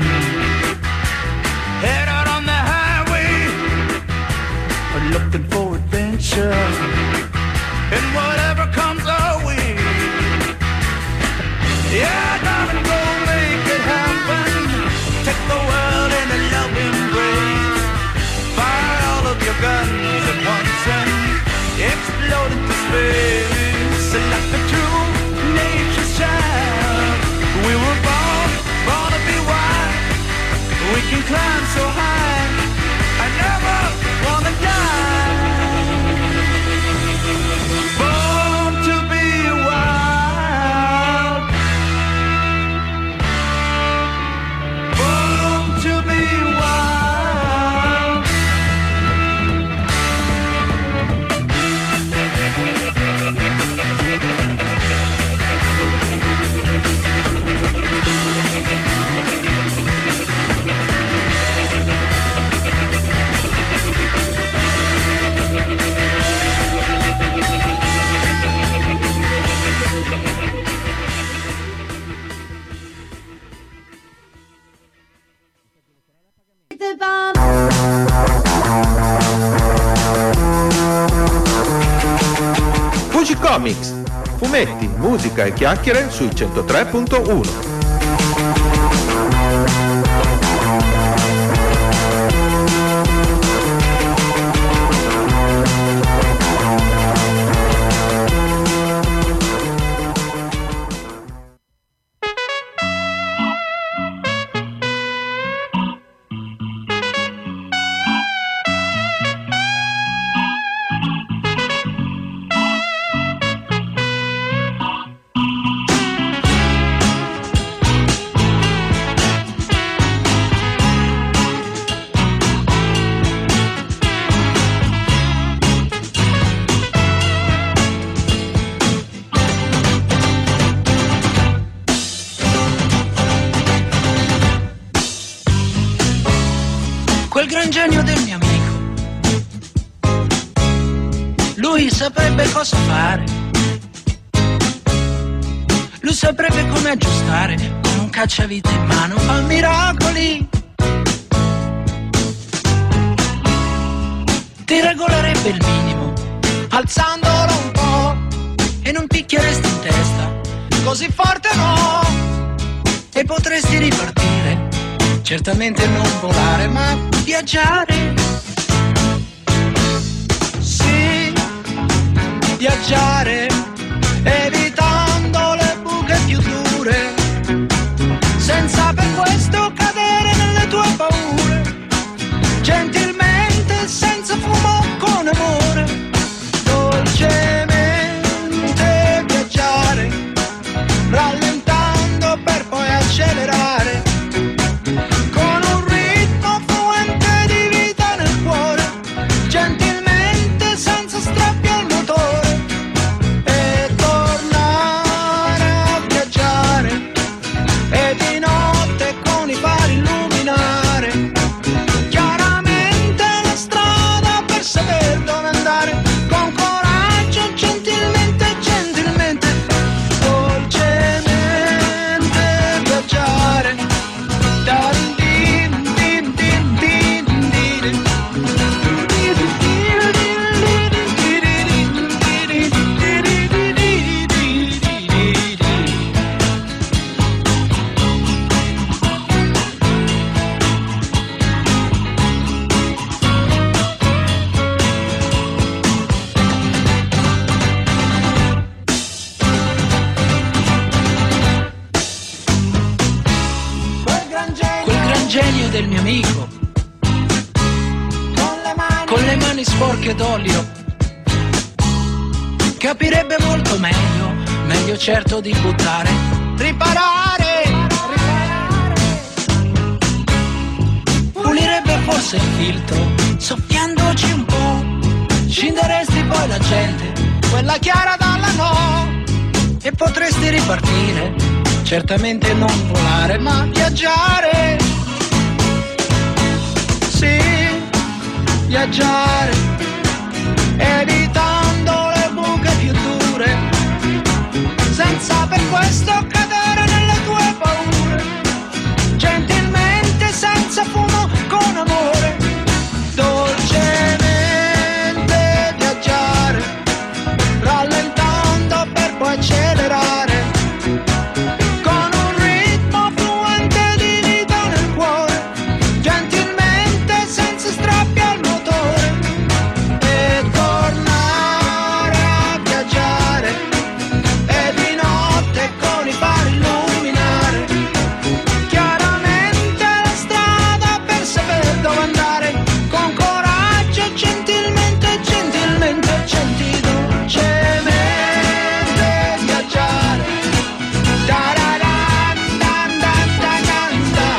head out on the highway, looking for adventure and whatever comes our way. Yeah, darling, go make it happen. Take the world in a loving embrace. Fire all of your guns at once and explode into space. Like a true nature's child, we were born, born to be wild. We can climb so high, I never wanna die. Born to be wild. Born to be wild. Fujicomics, fumetti, musica e chiacchiere sui centotré punto uno. Quel gran genio del mio amico, lui saprebbe cosa fare, lui saprebbe come aggiustare con un cacciavite in mano, fa miracoli, ti regolerebbe il minimo alzandolo un po' e non picchieresti in testa così forte no, e potresti ripartire. Certamente non volare, ma viaggiare. Sì, viaggiare, evitando le buche più dure, senza per questo cadere nelle tue paure. Gentilmente, senza fumo, con amore, dolcemente viaggiare, sporche d'olio. Capirebbe molto meglio, meglio certo di buttare, riparare, riparare. Pulirebbe forse il filtro, soffiandoci un po', scinderesti poi la gente, quella chiara dalla no, e potresti ripartire, certamente non volare ma viaggiare. Sì, viaggiare, evitando le buche più dure, senza per questo cadere nelle tue paure, gentilmente, senza fumo, con amore, dolcemente viaggiare, rallentando per poi accelerare, con un ritmo fluente di vita nel cuore, gentilmente, senza strappi al motore, e tornare a viaggiare, e di notte con i fari illuminare chiaramente la strada per sapere dove andare, con coraggio, gentilmente, gentilmente, gentile, dolcemente viaggiare. Da-da-da, da-da-da-da-da.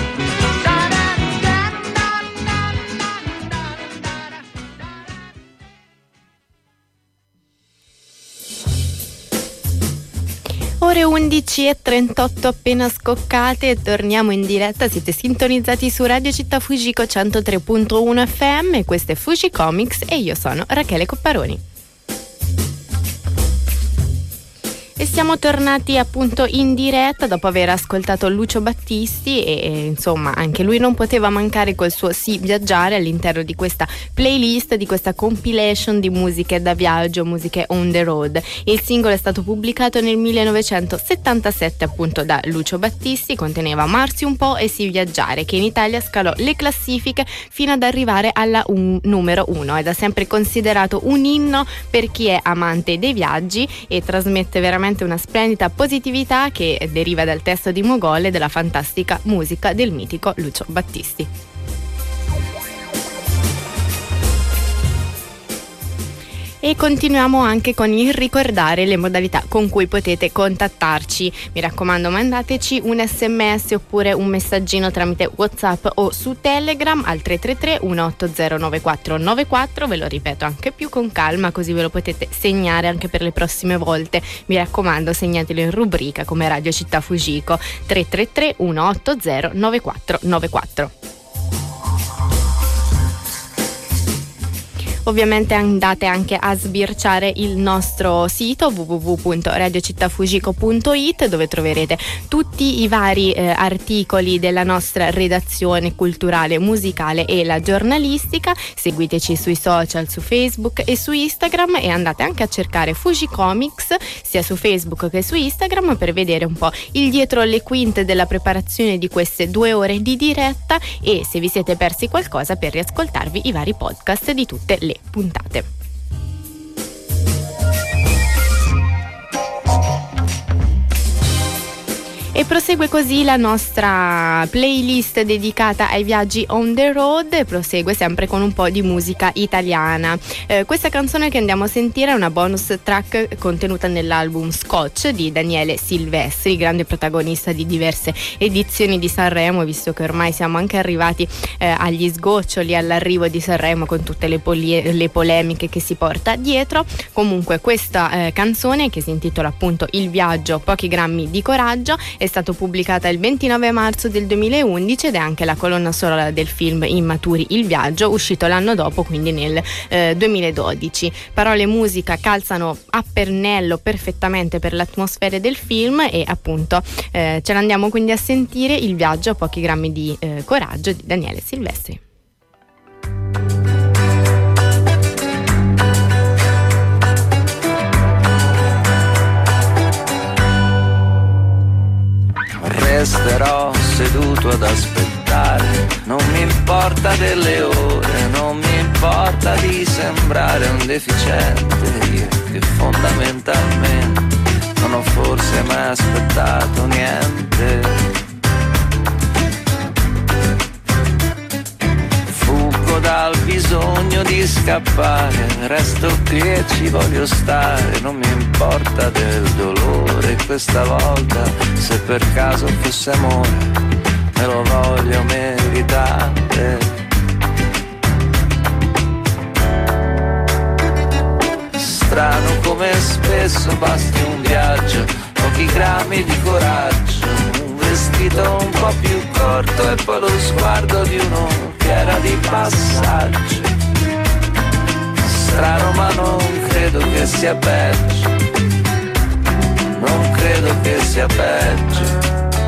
Ore undici e trentotto appena scoccate e torniamo in diretta. Siete sintonizzati su Radio Città Fujiko centotré virgola uno F M. Questo è Fuji Comics e io sono Rachele Copparoni. E siamo tornati appunto in diretta dopo aver ascoltato Lucio Battisti e, e insomma anche lui non poteva mancare col suo Sì viaggiare all'interno di questa playlist, di questa compilation di musiche da viaggio, musiche on the road. Il singolo è stato pubblicato nel millenovecentosettantasette appunto da Lucio Battisti, conteneva Amarsi un po' e Sì viaggiare, che in Italia scalò le classifiche fino ad arrivare alla un, numero uno. È da sempre considerato un inno per chi è amante dei viaggi e trasmette veramente una splendida positività che deriva dal testo di Mogol e della fantastica musica del mitico Lucio Battisti. E continuiamo anche con il ricordare le modalità con cui potete contattarci. Mi raccomando, mandateci un sms oppure un messaggino tramite WhatsApp o su Telegram al tre tre tre uno otto zero nove quattro nove quattro. Ve lo ripeto anche più con calma, così ve lo potete segnare anche per le prossime volte. Mi raccomando, segnatelo in rubrica come Radio Città Fujiko tre tre tre uno otto zero nove quattro nove quattro. Ovviamente andate anche a sbirciare il nostro sito w w w punto radio città fujiko punto i t, dove troverete tutti i vari eh, articoli della nostra redazione culturale, musicale e la giornalistica. Seguiteci sui social, su Facebook e su Instagram, e andate anche a cercare Fuji Comics sia su Facebook che su Instagram per vedere un po' il dietro le quinte della preparazione di queste due ore di diretta, e se vi siete persi qualcosa per riascoltarvi i vari podcast di tutte le puntate. E prosegue così la nostra playlist dedicata ai viaggi on the road, e prosegue sempre con un po' di musica italiana. Eh, questa canzone che andiamo a sentire è una bonus track contenuta nell'album Scotch di Daniele Silvestri, grande protagonista di diverse edizioni di Sanremo, visto che ormai siamo anche arrivati eh, agli sgoccioli, all'arrivo di Sanremo, con tutte le, poli- le polemiche che si porta dietro. Comunque questa eh, canzone, che si intitola appunto Il viaggio, pochi grammi di coraggio, è stata pubblicata il ventinove marzo del duemilaundici ed è anche la colonna sonora del film Immaturi il viaggio, uscito l'anno dopo, quindi nel eh, duemiladodici. Parole e musica calzano a pennello perfettamente per l'atmosfera del film, e appunto eh, ce l'andiamo quindi a sentire, Il viaggio, pochi grammi di eh, coraggio di Daniele Silvestri. Resterò seduto ad aspettare, non mi importa delle ore, non mi importa di sembrare un deficiente, io che fondamentalmente non ho forse mai aspettato niente. Fuggo dal bisogno di scappare, resto qui e ci voglio stare, non mi importa del dolore questa volta, se per caso fosse amore, me lo voglio meritare. Strano come spesso basti un viaggio, pochi grammi di coraggio, un vestito un po' più corto e poi lo sguardo di uno che era di passaggio. Strano ma non credo che sia peggio, non credo che sia peggio.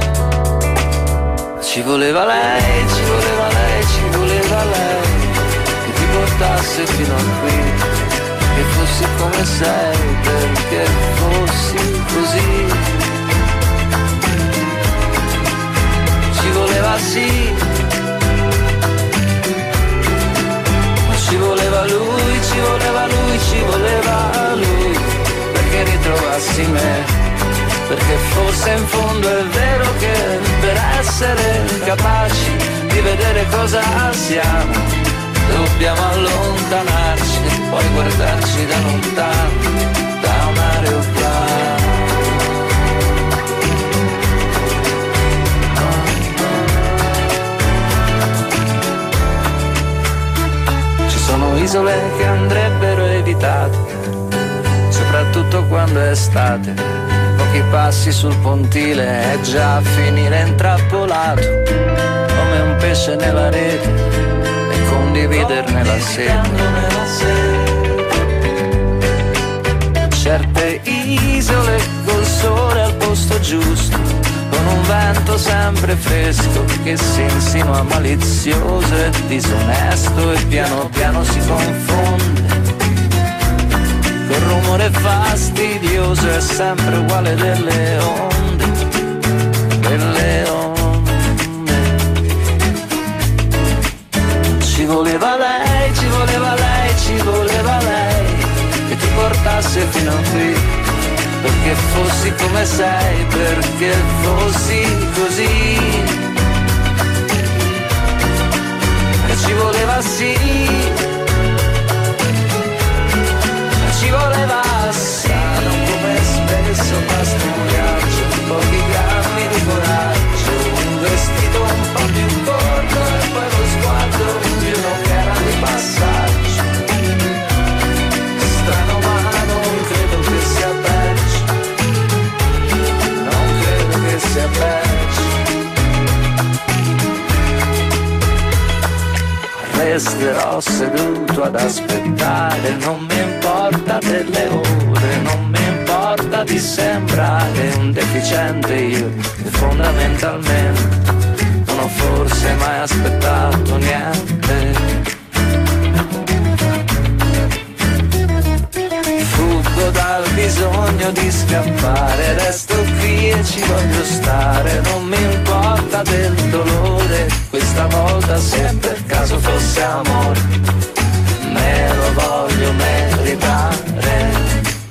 Ci voleva lei, ci voleva lei, ci voleva lei, che ti portasse fino a qui, che fossi come sei, perché fossi così. Ci voleva sì, ma ci voleva lui, ci voleva lui, ci voleva lui, perché ritrovassi me, perché forse in fondo è vero che per essere capaci di vedere cosa siamo dobbiamo allontanarci e poi guardarci da lontano, da un aeroplano. Ci sono isole che andrebbero evitate, soprattutto quando è estate, pochi passi sul pontile è già a finire intrappolato, come un pesce nella rete, condividerne la sete. Certe isole col sole al posto giusto, con un vento sempre fresco che si insinua malizioso e disonesto e piano piano si confonde. Quel rumore fastidioso è sempre uguale delle onde, delle onde. Ci voleva lei, ci voleva lei, ci voleva lei, che ti portasse fino a qui, perché fossi come sei, perché fossi così. E ci voleva sì, e ci voleva sì, non come spesso basta un viaggio, pochi grammi di coraggio, un vestito un po' più corto e poi lo sguardo di uno che era di passaggio. Strano ma non credo che sia peggio, non credo che sia peggio. Resterò seduto ad aspettare, non mi importa delle ore, non mi importa di sembrare un deficiente io, che fondamentalmente non ho forse mai aspettato niente. Fuggo dal bisogno di scappare, resto qui e ci voglio stare, non mi importa del dolore, questa volta se per caso fosse amore, me lo voglio meritare.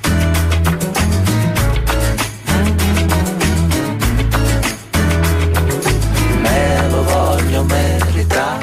Me lo voglio meritare.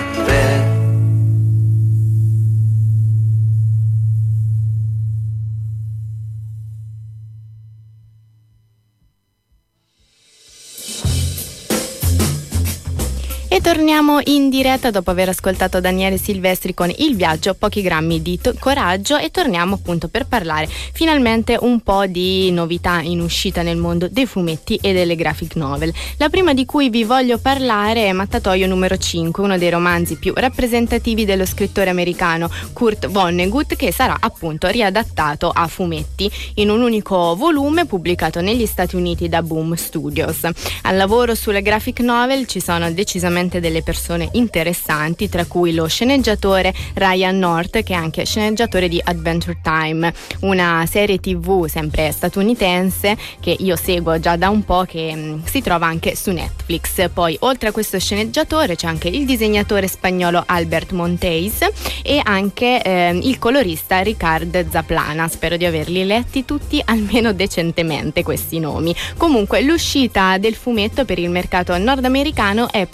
E torniamo in diretta dopo aver ascoltato Daniele Silvestri con Il viaggio, pochi grammi di to- coraggio, e torniamo appunto per parlare finalmente un po' di novità in uscita nel mondo dei fumetti e delle graphic novel. La prima di cui vi voglio parlare è Mattatoio numero cinque, uno dei romanzi più rappresentativi dello scrittore americano Kurt Vonnegut, che sarà appunto riadattato a fumetti in un unico volume pubblicato negli Stati Uniti da Boom Studios. Al lavoro sulle graphic novel ci sono decisamente delle persone interessanti, tra cui lo sceneggiatore Ryan North, che è anche sceneggiatore di Adventure Time, una serie tv sempre statunitense che io seguo già da un po', che mh, si trova anche su Netflix. Poi oltre a questo sceneggiatore c'è anche il disegnatore spagnolo Albert Monteis e anche eh, il colorista Ricard Zaplana. Spero di averli letti tutti almeno decentemente questi nomi. Comunque l'uscita del fumetto per il mercato nordamericano è prevista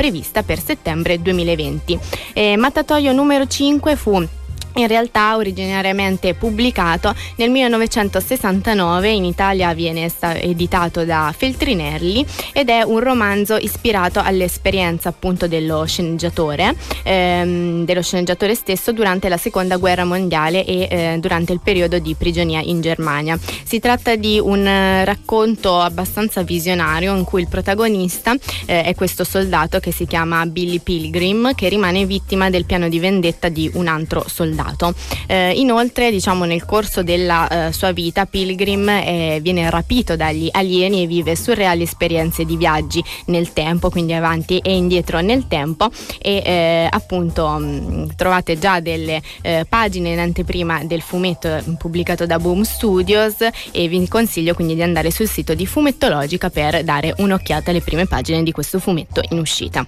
per settembre duemilaventi. Eh, Mattatoio numero cinque fu in realtà originariamente pubblicato nel millenovecentosessantanove, in Italia viene sta- editato da Feltrinelli ed è un romanzo ispirato all'esperienza appunto dello sceneggiatore, ehm, dello sceneggiatore stesso durante la seconda guerra mondiale e eh, durante il periodo di prigionia in Germania. Si tratta di un eh, racconto abbastanza visionario in cui il protagonista eh, è questo soldato che si chiama Billy Pilgrim, che rimane vittima del piano di vendetta di un altro soldato. Eh, inoltre, diciamo, nel corso della eh, sua vita Pilgrim eh, viene rapito dagli alieni e vive surreali esperienze di viaggi nel tempo, quindi avanti e indietro nel tempo, e eh, appunto mh, trovate già delle eh, pagine in anteprima del fumetto pubblicato da Boom Studios, e vi consiglio quindi di andare sul sito di Fumettologica per dare un'occhiata alle prime pagine di questo fumetto in uscita.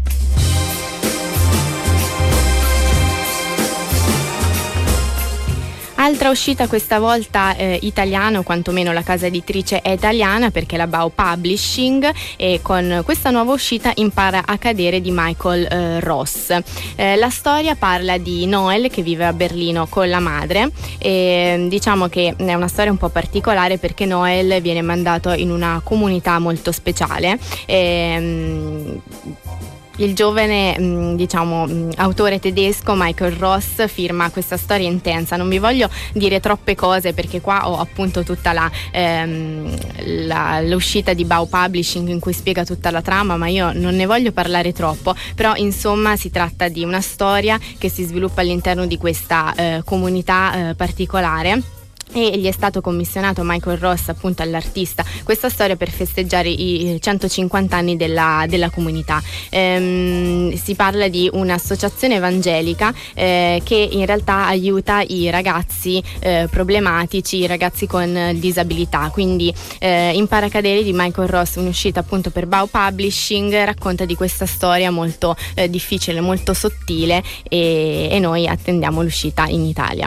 Altra uscita, questa volta eh, italiana, o quantomeno la casa editrice è italiana perché la Bao Publishing, e con questa nuova uscita Impara a cadere di Michael eh, Ross. Eh, la storia parla di Noel che vive a Berlino con la madre, e diciamo che è una storia un po' particolare perché Noel viene mandato in una comunità molto speciale. E, il giovane mh, diciamo mh, autore tedesco Michael Ross firma questa storia intensa. Non vi voglio dire troppe cose perché qua ho appunto tutta la, ehm, la l'uscita di Bao Publishing in cui spiega tutta la trama, ma io non ne voglio parlare troppo. Però insomma si tratta di una storia che si sviluppa all'interno di questa eh, comunità eh, particolare, e gli è stato commissionato Michael Ross, appunto all'artista, questa storia per festeggiare i centocinquanta anni della, della comunità. Ehm, si parla di un'associazione evangelica eh, che in realtà aiuta i ragazzi eh, problematici, i ragazzi con disabilità. Quindi eh, Impara a cadere di Michael Ross, un'uscita appunto per Bao Publishing, racconta di questa storia molto eh, difficile, molto sottile, e, e noi attendiamo l'uscita in Italia.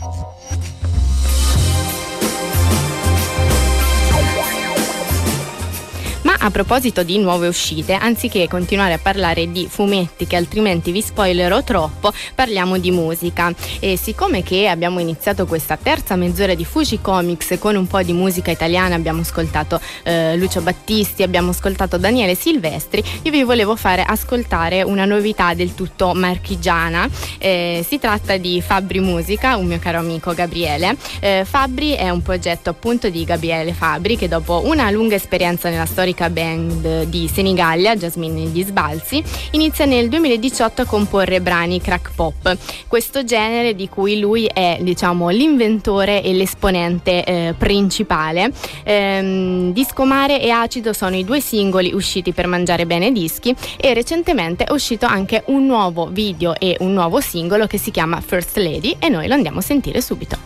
A proposito di nuove uscite, anziché continuare a parlare di fumetti che altrimenti vi spoilerò troppo, parliamo di musica. E siccome che abbiamo iniziato questa terza mezz'ora di Fuji Comics con un po' di musica italiana, abbiamo ascoltato eh, Lucio Battisti, abbiamo ascoltato Daniele Silvestri, io vi volevo fare ascoltare una novità del tutto marchigiana. Eh, si tratta di Fabbri Musica, un mio caro amico Gabriele. Eh, Fabbri è un progetto appunto di Gabriele Fabbri, che dopo una lunga esperienza nella storica band di Senigallia, Jasmine e gli Sbalzi, inizia nel duemiladiciotto a comporre brani crack pop, questo genere di cui lui è, diciamo, l'inventore e l'esponente eh, principale. Ehm, Disco Mare e Acido sono i due singoli usciti per Mangiare Bene Dischi, e recentemente è uscito anche un nuovo video e un nuovo singolo che si chiama First Lady, e noi lo andiamo a sentire subito.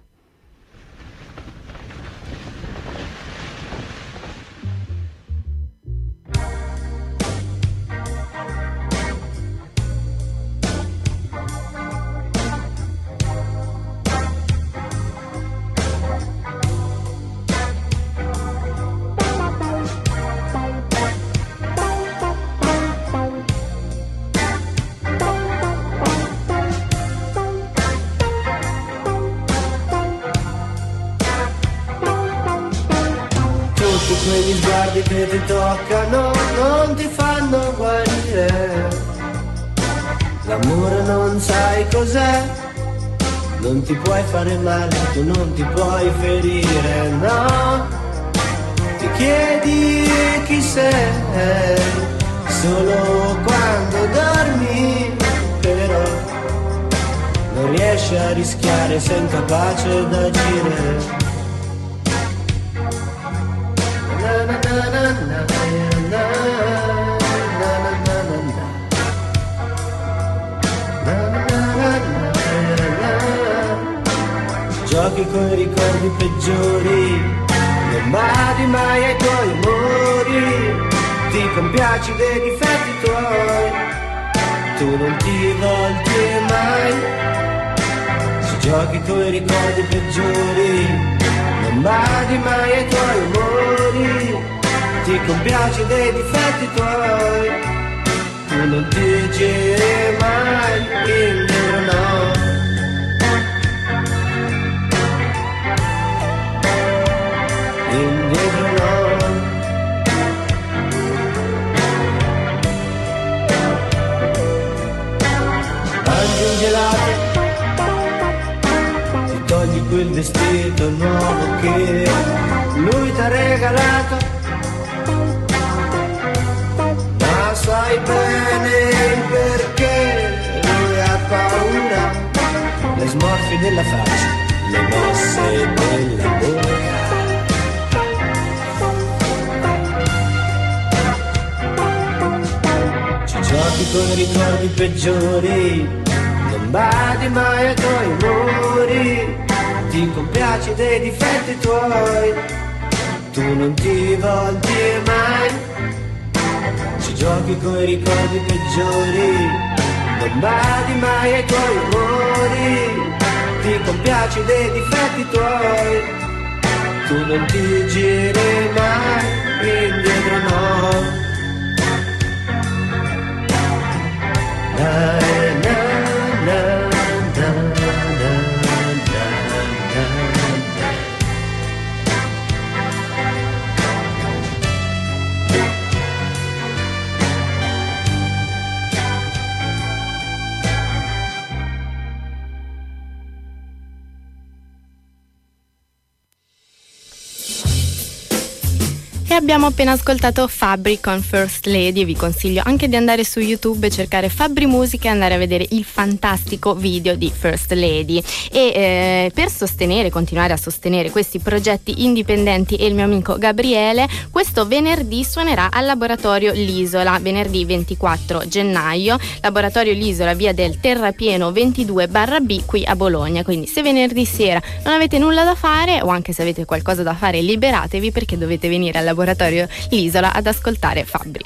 Quegli sguardi che ti toccano non ti fanno guarire. L'amore non sai cos'è, non ti puoi fare male, tu non ti puoi ferire, no. Ti chiedi chi sei, solo quando dormi, però non riesci a rischiare, sei incapace d'agire. Giochi con i ricordi peggiori, non badi mai ai tuoi umori, ti compiaci dei difetti tuoi, tu non ti volti mai. Se giochi con i ricordi peggiori, non badi mai ai tuoi umori, ti compiaci dei difetti tuoi, tu tu non ti giri mai indietro, no. Indietro no. Mangi un gelato, ti togli quel vestito nuovo che lui t'ha regalato, ma sai bene il perché lui ha paura, le smorfie della faccia, le mosse della bocca. Ci giochi con i ricordi peggiori, non badi mai ai tuoi umori, ti compiaci dei difetti tuoi, tu non ti volti mai. Ci giochi con i ricordi peggiori, non badi mai ai tuoi umori, ti compiaci dei difetti tuoi, tu non ti giri mai indietro, no. Na, na, na. Abbiamo appena ascoltato Fabri con First Lady e vi consiglio anche di andare su YouTube, cercare Fabri Musica e andare a vedere il fantastico video di First Lady. E eh, per sostenere, continuare a sostenere questi progetti indipendenti e il mio amico Gabriele, questo venerdì suonerà al Laboratorio L'Isola, venerdì ventiquattro gennaio, Laboratorio L'Isola, via del Terrapieno ventidue barra B qui a Bologna. Quindi se venerdì sera non avete nulla da fare, o anche se avete qualcosa da fare, liberatevi, perché dovete venire al Laboratorio L'Isola ad ascoltare Fabri.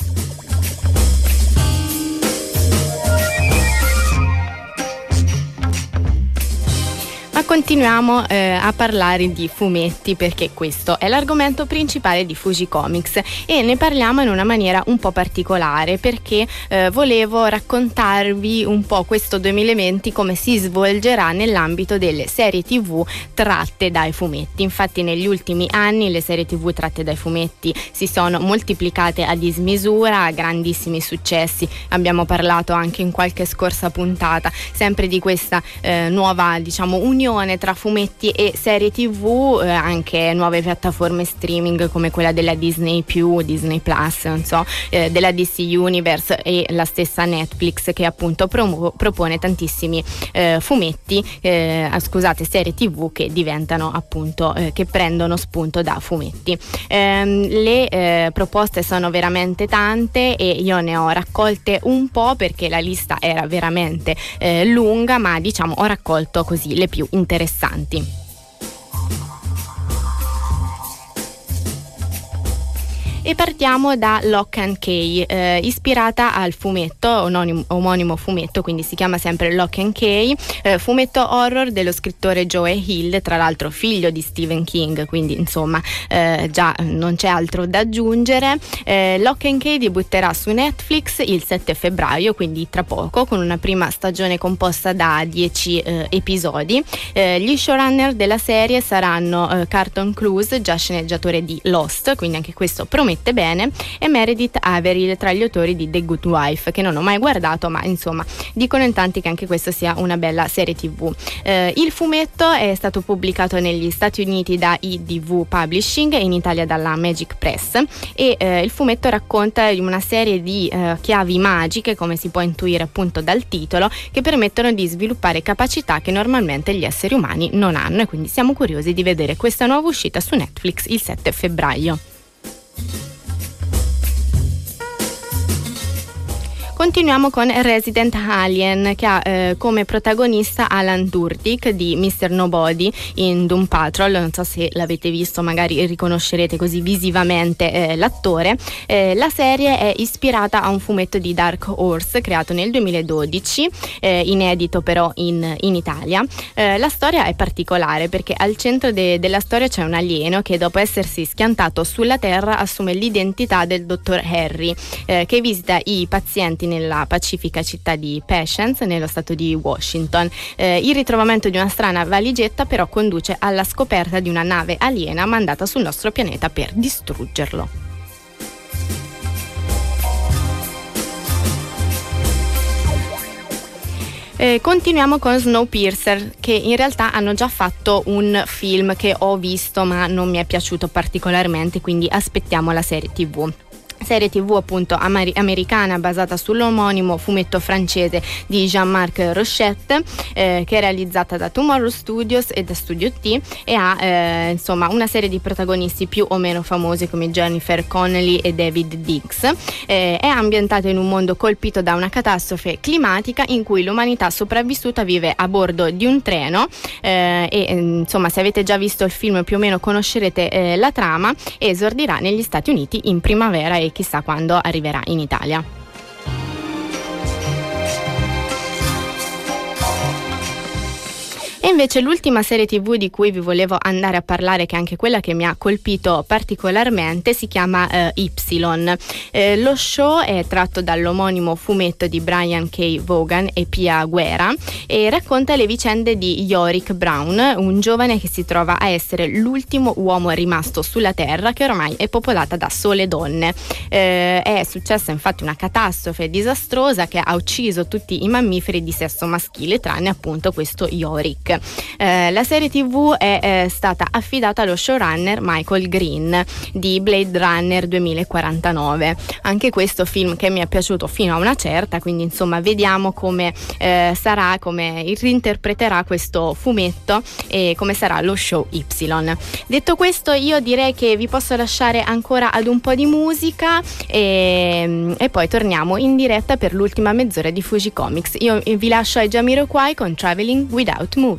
Ma continuiamo eh, a parlare di fumetti, perché questo è l'argomento principale di Fuji Comics e ne parliamo in una maniera un po' particolare, perché eh, volevo raccontarvi un po' questo duemilaventi come si svolgerà nell'ambito delle serie tv tratte dai fumetti. Infatti negli ultimi anni le serie tv tratte dai fumetti si sono moltiplicate a dismisura, grandissimi successi. Abbiamo parlato anche in qualche scorsa puntata sempre di questa eh, nuova, diciamo, unione tra fumetti e serie tv, eh, anche nuove piattaforme streaming come quella della Disney più, Disney Plus, non so, eh, della D C Universe, e la stessa Netflix che appunto promu- propone tantissimi eh, fumetti, eh, scusate, serie tv che diventano appunto, eh, che prendono spunto da fumetti. Eh, le eh, proposte sono veramente tante e io ne ho raccolte un po', perché la lista era veramente eh, lunga, ma diciamo ho raccolto così le più interessanti. E partiamo da Lock and Key, eh, ispirata al fumetto, omonimo, omonimo fumetto, quindi si chiama sempre Lock and Key, eh, fumetto horror dello scrittore Joe Hill, tra l'altro figlio di Stephen King, quindi insomma eh, già non c'è altro da aggiungere. eh, Lock and Key debutterà su Netflix il sette febbraio, quindi tra poco, con una prima stagione composta da dieci eh, episodi. Eh, gli showrunner della serie saranno eh, Carlton Close, già sceneggiatore di Lost, quindi anche questo promette bene, e Meredith Averill, tra gli autori di The Good Wife, che non ho mai guardato, ma insomma dicono in tanti che anche questo sia una bella serie tv. Eh, il fumetto è stato pubblicato negli Stati Uniti da I D V Publishing e in Italia dalla Magic Press, e eh, il fumetto racconta di una serie di eh, chiavi magiche, come si può intuire appunto dal titolo, che permettono di sviluppare capacità che normalmente gli esseri umani non hanno, e quindi siamo curiosi di vedere questa nuova uscita su Netflix il sette febbraio. continuiamo con Resident Alien, che ha eh, come protagonista Alan Tudyk di mister Nobody in Doom Patrol. Non so se l'avete visto, magari riconoscerete così visivamente eh, l'attore. Eh, la serie è ispirata a un fumetto di Dark Horse creato nel duemiladodici, eh, inedito però in, in Italia. Eh, la storia è particolare perché al centro de- della storia c'è un alieno che, dopo essersi schiantato sulla Terra, assume l'identità del dottor Harry, eh, che visita i pazienti nella pacifica città di Patience, nello stato di Washington. Eh, il ritrovamento di una strana valigetta però conduce alla scoperta di una nave aliena mandata sul nostro pianeta per distruggerlo. Eh, continuiamo con Snowpiercer, che in realtà hanno già fatto un film che ho visto ma non mi è piaciuto particolarmente, quindi aspettiamo la serie tivù. Serie tivù appunto amer- americana basata sull'omonimo fumetto francese di Jean-Marc Rochette, eh, che è realizzata da Tomorrow Studios e da Studio T, e ha eh, insomma una serie di protagonisti più o meno famosi come Jennifer Connelly e David Diggs. Eh, è ambientata in un mondo colpito da una catastrofe climatica in cui l'umanità sopravvissuta vive a bordo di un treno, eh, e insomma, se avete già visto il film più o meno conoscerete eh, la trama. Esordirà negli Stati Uniti in primavera e chissà quando arriverà in Italia. E invece l'ultima serie tivù di cui vi volevo andare a parlare, che è anche quella che mi ha colpito particolarmente, si chiama eh, Y. Eh, lo show è tratto dall'omonimo fumetto di Brian K. Vaughan e Pia Guerra e racconta le vicende di Yorick Brown, un giovane che si trova a essere l'ultimo uomo rimasto sulla Terra, che ormai è popolata da sole donne. Eh, è successa infatti una catastrofe disastrosa che ha ucciso tutti i mammiferi di sesso maschile, tranne appunto questo Yorick. Eh, la serie tivù è eh, stata affidata allo showrunner Michael Green di Blade Runner duemilaquarantanove. Anche questo film che mi è piaciuto fino a una certa, quindi insomma vediamo come eh, sarà, come reinterpreterà questo fumetto e come sarà lo show Y. Detto questo, io direi che vi posso lasciare ancora ad un po' di musica e, e poi torniamo in diretta per l'ultima mezz'ora di Fuji Comics. Io vi lascio ai Jamiroquai con Traveling Without Moving.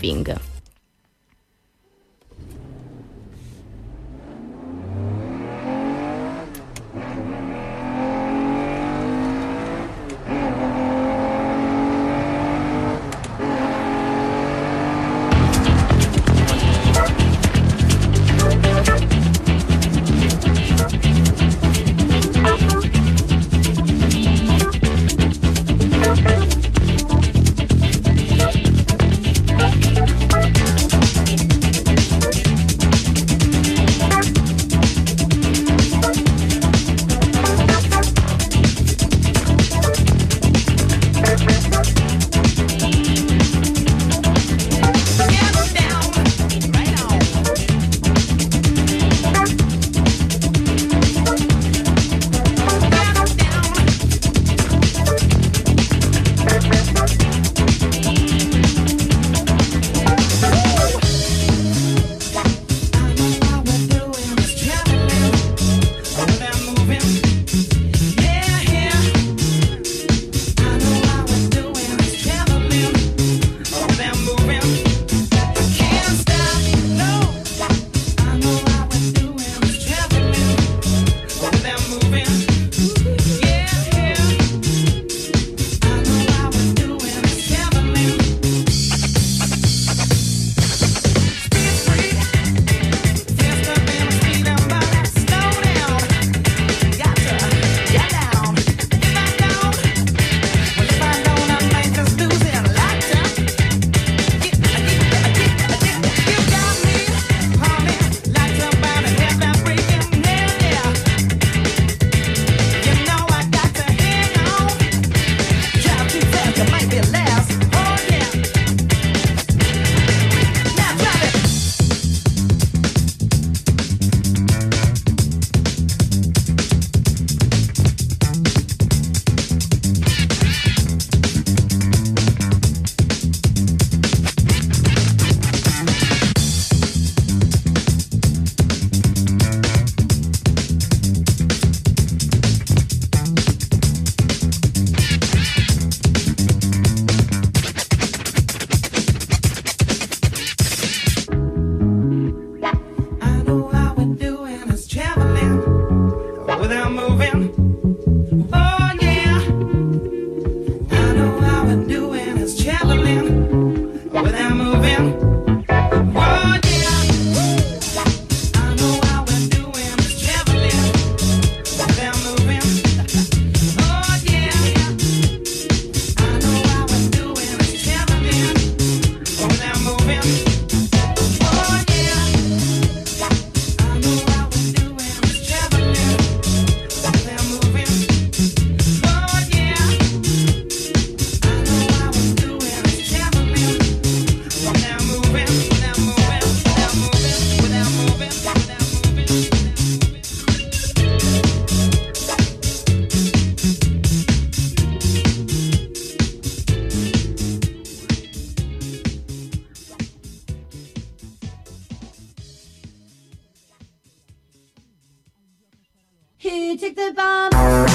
you took the bomb.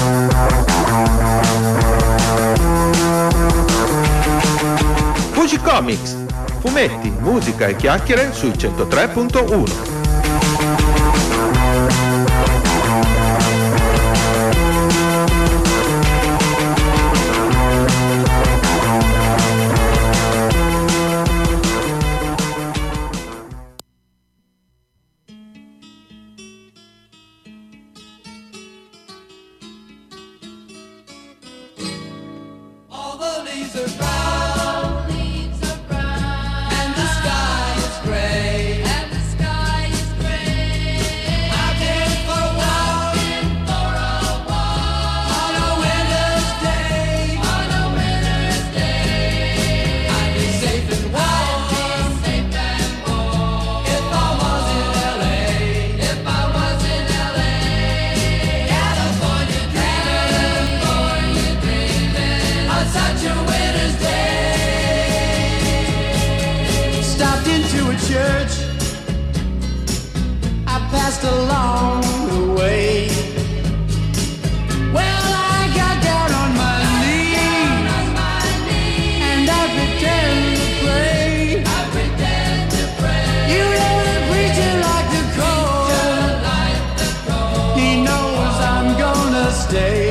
Fuji Comics, fumetti, musica e chiacchiere sui centotré punto uno. Along the way, well, I got down on my knees, and I pretend to pray. I pretend to pray. You know the preacher like the cold. He knows I'm gonna stay.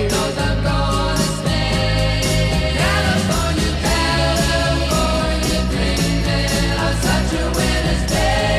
California, California, dreaming of such a winter's day.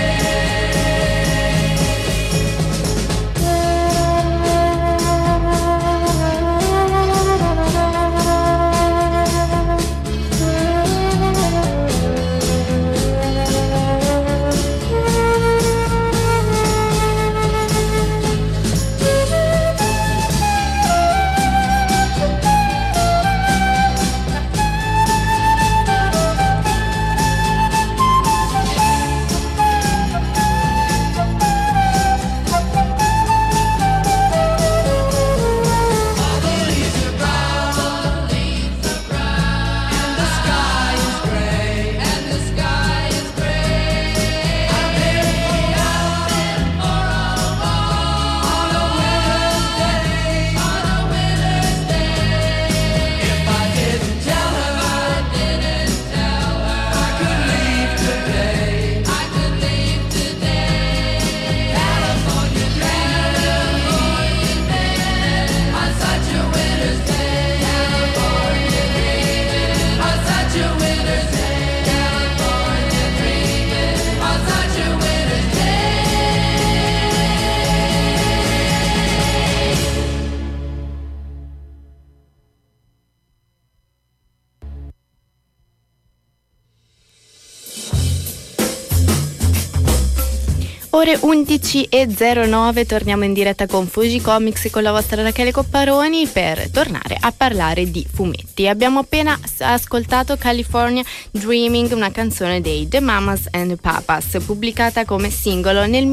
Ore undici e zero nove, torniamo in diretta con Fuji Comics e con la vostra Rachele Copparoni per tornare a parlare di fumetti. Abbiamo appena ascoltato California Dreaming, una canzone dei The Mamas and the Papas, pubblicata come singolo nel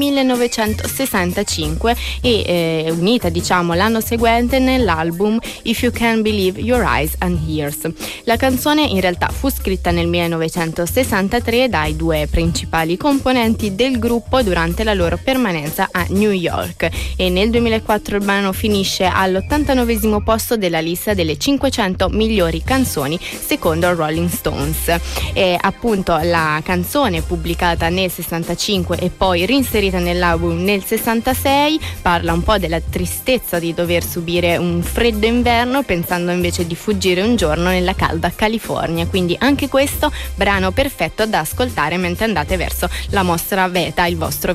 millenovecentosessantacinque e eh, unita, diciamo, l'anno seguente nell'album If You Can Believe Your Eyes and Ears. La canzone in realtà fu scritta nel millenovecentosessantatré dai due principali componenti del gruppo durante la loro permanenza a New York, e nel duemilaquattro il brano finisce all'ottantanovesimo posto della lista delle cinquecento migliori canzoni secondo Rolling Stones. E appunto la canzone, pubblicata nel sessantacinque e poi reinserita nell'album nel sessantasei, parla un po' della tristezza di dover subire un freddo inverno pensando invece di fuggire un giorno nella calda California, quindi anche questo brano perfetto da ascoltare mentre andate verso la vostra meta, il vostro viaggio.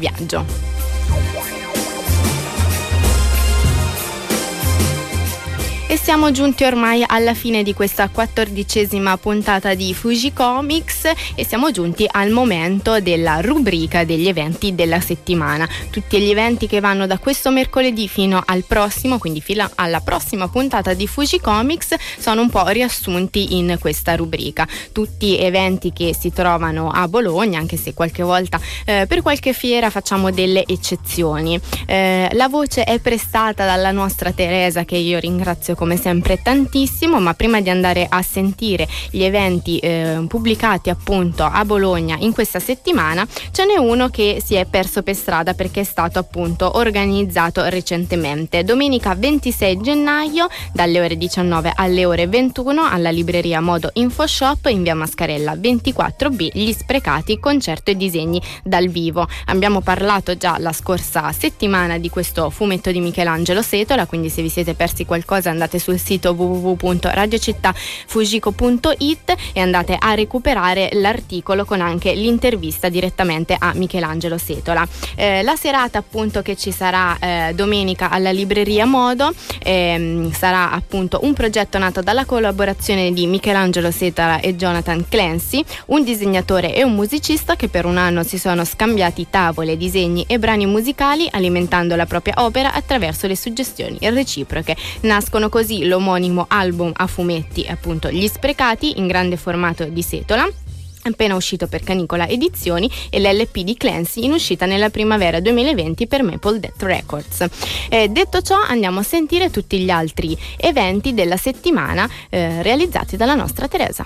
E siamo giunti ormai alla fine di questa quattordicesima puntata di Fuji Comics e siamo giunti al momento della rubrica degli eventi della settimana. Tutti gli eventi che vanno da questo mercoledì fino al prossimo, quindi fino alla prossima puntata di Fuji Comics, sono un po' riassunti in questa rubrica. Tutti eventi che si trovano a Bologna, anche se qualche volta eh, per qualche fiera facciamo delle eccezioni. Eh, la voce è prestata dalla nostra Teresa, che io ringrazio come come sempre tantissimo, ma prima di andare a sentire gli eventi eh, pubblicati appunto a Bologna in questa settimana, ce n'è uno che si è perso per strada perché è stato appunto organizzato recentemente. Domenica ventisei gennaio dalle ore diciannove alle ore ventuno alla libreria Modo Infoshop in via Mascarella ventiquattro B, Gli Sprecati, concerto e disegni dal vivo. Abbiamo parlato già la scorsa settimana di questo fumetto di Michelangelo Setola, quindi se vi siete persi qualcosa andate sul sito w w w punto radiocittafujiko punto it e andate a recuperare l'articolo con anche l'intervista direttamente a Michelangelo Setola. Eh, la serata appunto che ci sarà eh, domenica alla libreria Modo ehm, sarà appunto un progetto nato dalla collaborazione di Michelangelo Setola e Jonathan Clancy, un disegnatore e un musicista che per un anno si sono scambiati tavole, disegni e brani musicali alimentando la propria opera attraverso le suggestioni reciproche. Nascono così l'omonimo album a fumetti, appunto Gli Sprecati, in grande formato di Setola, appena uscito per Canicola Edizioni, e l'L P di Clancy in uscita nella primavera duemilaventi per Maple Death Records. Eh, detto ciò, andiamo a sentire tutti gli altri eventi della settimana eh, realizzati dalla nostra Teresa.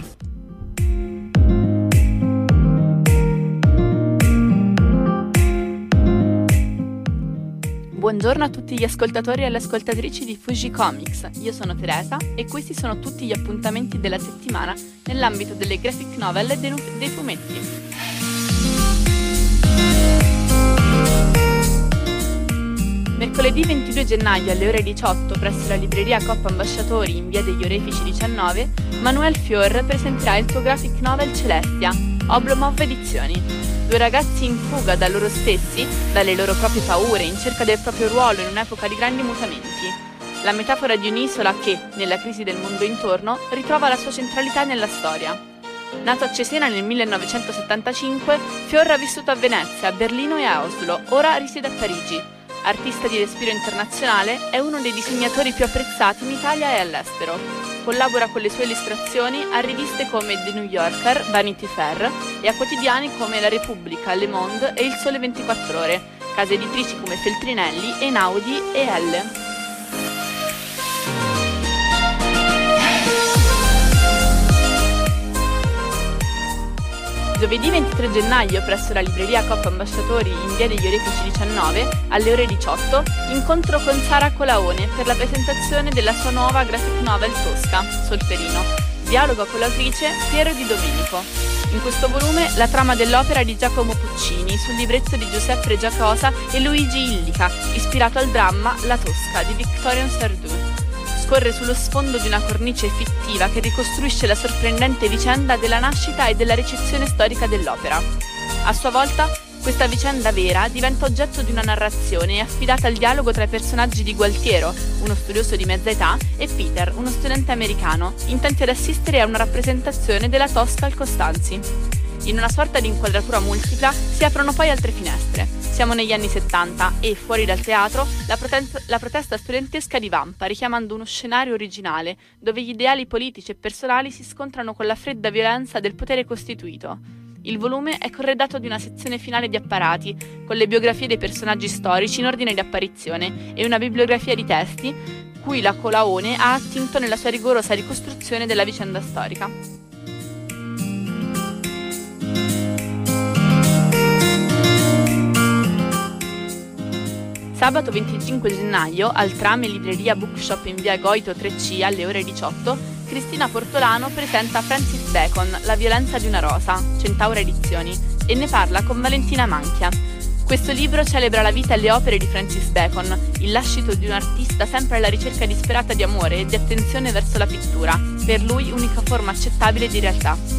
Buongiorno a tutti gli ascoltatori e le ascoltatrici di Fuji Comics, io sono Teresa e questi sono tutti gli appuntamenti della settimana nell'ambito delle graphic novel e dei, dei fumetti. Mercoledì ventidue gennaio alle ore diciotto presso la libreria Coppa Ambasciatori in via degli Orefici diciannove, Manuel Fior presenterà il suo graphic novel Celestia, Oblomov Edizioni. Due ragazzi in fuga da loro stessi, dalle loro proprie paure, in cerca del proprio ruolo in un'epoca di grandi mutamenti. La metafora di un'isola che, nella crisi del mondo intorno, ritrova la sua centralità nella storia. Nato a Cesena nel millenovecentosettantacinque, Fior ha vissuto a Venezia, a Berlino e a Oslo, ora risiede a Parigi. Artista di respiro internazionale, è uno dei disegnatori più apprezzati in Italia e all'estero. Collabora con le sue illustrazioni a riviste come The New Yorker, Vanity Fair e a quotidiani come La Repubblica, Le Monde e Il Sole ventiquattro Ore, case editrici come Feltrinelli, Einaudi e Elle. Giovedì ventitré gennaio presso la libreria Coppa Ambasciatori in via degli Orefici diciannove alle ore diciotto, incontro con Sara Colaone per la presentazione della sua nuova graphic novel Tosca, Solferino. Dialogo con l'autrice Piero Di Domenico. In questo volume la trama dell'opera di Giacomo Puccini sul libretto di Giuseppe Giacosa e Luigi Illica, ispirato al dramma La Tosca di Victorian Sardou. Scorre sullo sfondo di una cornice fittiva che ricostruisce la sorprendente vicenda della nascita e della ricezione storica dell'opera. A sua volta, questa vicenda vera diventa oggetto di una narrazione affidata al dialogo tra i personaggi di Gualtiero, uno studioso di mezza età, e Peter, uno studente americano, intenti ad assistere a una rappresentazione della Tosca al Costanzi. In una sorta di inquadratura multipla si aprono poi altre finestre. Siamo negli anni settanta e, fuori dal teatro, la, prote- la protesta studentesca divampa, richiamando uno scenario originale, dove gli ideali politici e personali si scontrano con la fredda violenza del potere costituito. Il volume è corredato di una sezione finale di apparati, con le biografie dei personaggi storici in ordine di apparizione, e una bibliografia di testi, cui la Colaone ha attinto nella sua rigorosa ricostruzione della vicenda storica. Sabato venticinque gennaio, al Trame Libreria Bookshop in via Goito tre C alle ore diciotto, Cristina Portolano presenta Francis Bacon, La violenza di una rosa, Centaura Edizioni, e ne parla con Valentina Manchia. Questo libro celebra la vita e le opere di Francis Bacon, il lascito di un artista sempre alla ricerca disperata di amore e di attenzione verso la pittura, per lui unica forma accettabile di realtà.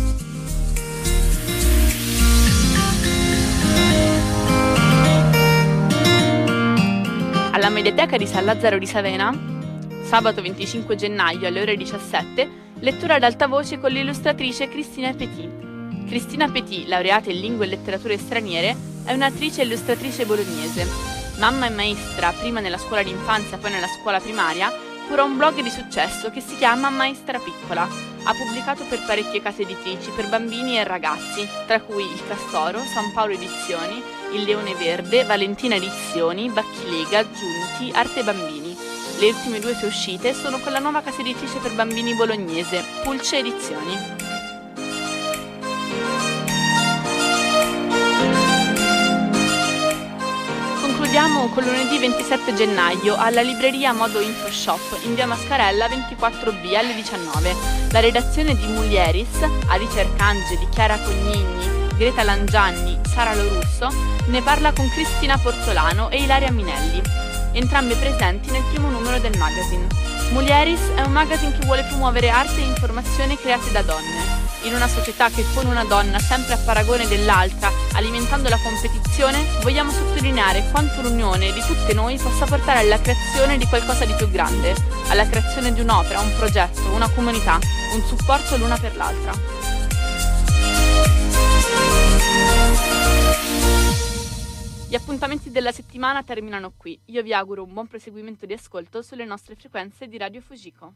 Alla Mediateca di San Lazzaro di Savena, sabato venticinque gennaio alle ore diciassette, lettura ad alta voce con l'illustratrice Cristina Petit. Cristina Petit, laureata in lingue e letterature straniere, è un'attrice e illustratrice bolognese. Mamma e maestra, prima nella scuola d'infanzia poi nella scuola primaria, cura un blog di successo che si chiama Maestra Piccola. Ha pubblicato per parecchie case editrici per bambini e ragazzi, tra cui Il Castoro, San Paolo Edizioni, Il Leone Verde, Valentina Edizioni, Bacchilega, Giunti, Arte Bambini. Le ultime due sue uscite sono con la nuova casa editrice per bambini bolognese, Pulce Edizioni. Concludiamo con lunedì ventisette gennaio alla libreria Modo Info Shop in via Mascarella ventiquattro B alle diciannove. La redazione di Mulieris, Alice Arcangeli, Chiara Cognigni, Greta Langianni, Sara Lorusso, ne parla con Cristina Portolano e Ilaria Minelli, entrambe presenti nel primo numero del magazine. Mulieris è un magazine che vuole promuovere arte e informazione create da donne. In una società che pone una donna sempre a paragone dell'altra, alimentando la competizione, vogliamo sottolineare quanto l'unione di tutte noi possa portare alla creazione di qualcosa di più grande, alla creazione di un'opera, un progetto, una comunità, un supporto l'una per l'altra. Gli appuntamenti della settimana terminano qui. Io vi auguro un buon proseguimento di ascolto sulle nostre frequenze di Radio Fujiko.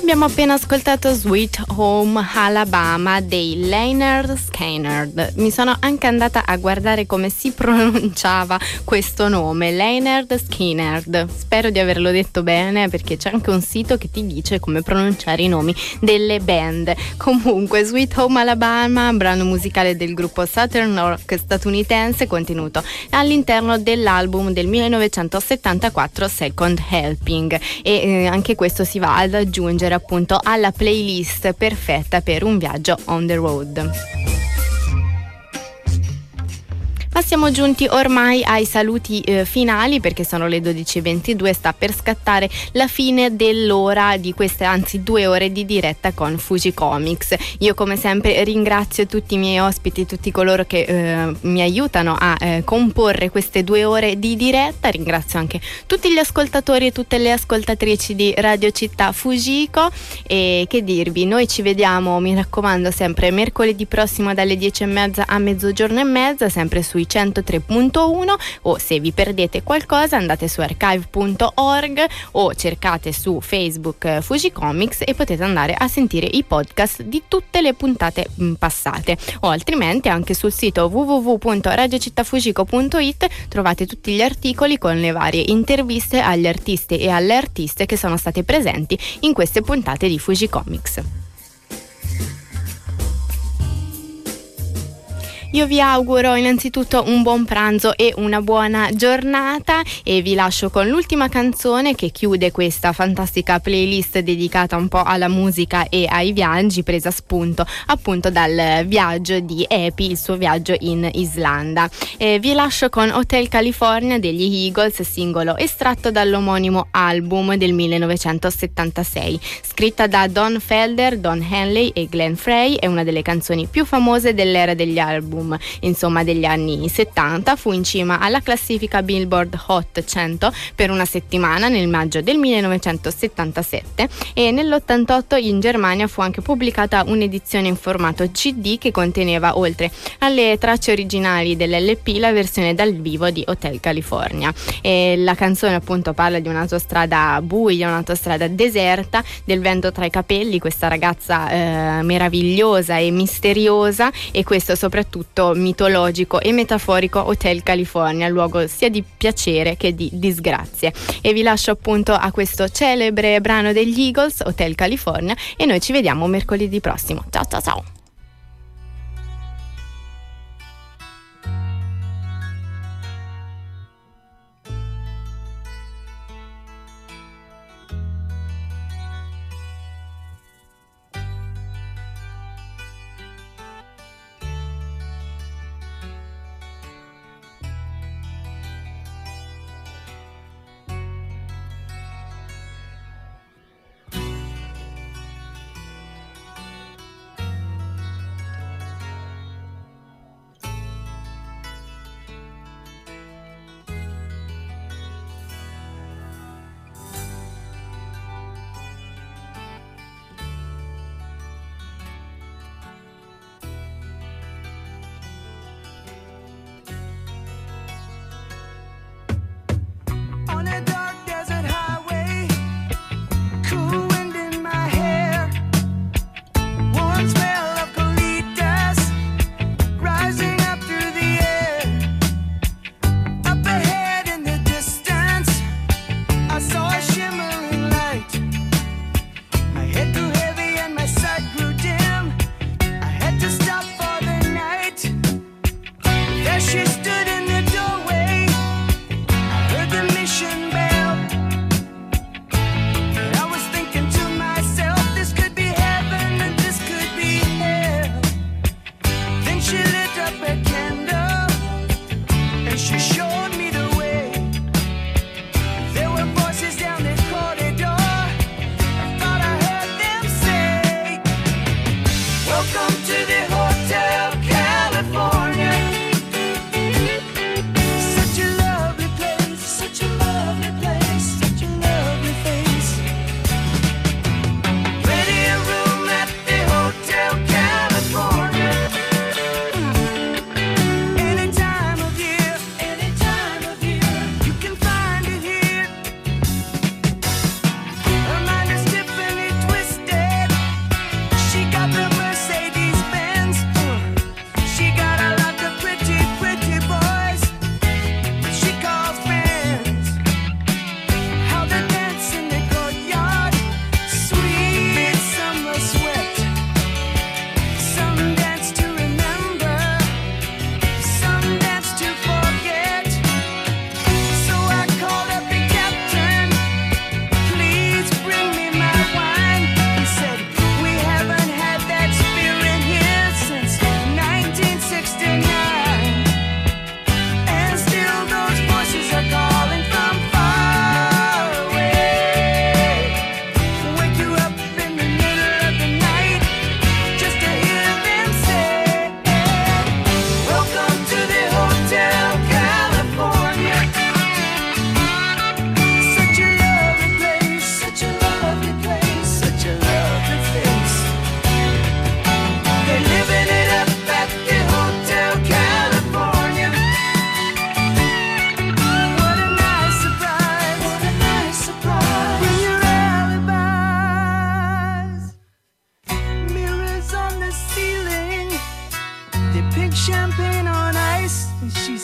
Abbiamo appena ascoltato Sweet Home Alabama dei Lynyrd Skynyrd. Mi sono anche andata a guardare come si pronunciava questo nome, Lynyrd Skynyrd. Spero di averlo detto bene, perché c'è anche un sito che ti dice come pronunciare i nomi delle band. Comunque, Sweet Home Alabama, brano musicale del gruppo Southern Rock statunitense contenuto all'interno dell'album del millenovecentosettantaquattro Second Helping, e eh, anche questo si va ad aggiungere appunto alla playlist perfetta per un viaggio on the road. Ma siamo giunti ormai ai saluti eh, finali, perché sono le dodici e ventidue, sta per scattare la fine dell'ora di queste, anzi due ore di diretta con Fuji Comics. Io come sempre ringrazio tutti i miei ospiti, tutti coloro che eh, mi aiutano a eh, comporre queste due ore di diretta. Ringrazio anche tutti gli ascoltatori e tutte le ascoltatrici di Radio Città Fujiko, e che dirvi, noi ci vediamo, mi raccomando, sempre mercoledì prossimo dalle dieci e mezza a mezzogiorno e mezza, sempre sui centotré punto uno, o se vi perdete qualcosa andate su archive punto org o cercate su Facebook Fuji Comics e potete andare a sentire i podcast di tutte le puntate mh, passate, o altrimenti anche sul sito w w w punto radio città fujiko punto it trovate tutti gli articoli con le varie interviste agli artisti e alle artiste che sono state presenti in queste puntate di Fuji Comics. Io vi auguro innanzitutto un buon pranzo e una buona giornata, e vi lascio con l'ultima canzone che chiude questa fantastica playlist dedicata un po' alla musica e ai viaggi, presa spunto appunto dal viaggio di Epi, il suo viaggio in Islanda. E vi lascio con Hotel California degli Eagles, singolo estratto dall'omonimo album del millenovecentosettantasei, scritta da Don Felder, Don Henley e Glenn Frey. È una delle canzoni più famose dell'era degli album, insomma degli anni settanta. Fu in cima alla classifica Billboard Hot cento per una settimana nel maggio del millenovecentosettantasette, e nell'ottantotto in Germania fu anche pubblicata un'edizione in formato C D che conteneva, oltre alle tracce originali dell'L P, la versione dal vivo di Hotel California. E la canzone appunto parla di un'autostrada buia, un'autostrada deserta, del vento tra i capelli, questa ragazza eh, meravigliosa e misteriosa, e questo soprattutto mitologico e metaforico Hotel California, luogo sia di piacere che di disgrazie. E vi lascio appunto a questo celebre brano degli Eagles, Hotel California, e noi ci vediamo mercoledì prossimo. Ciao ciao ciao!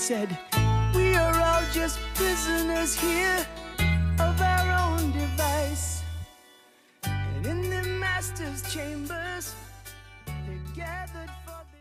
said, we are all just prisoners here of our own device. And in the master's chambers, they gathered for the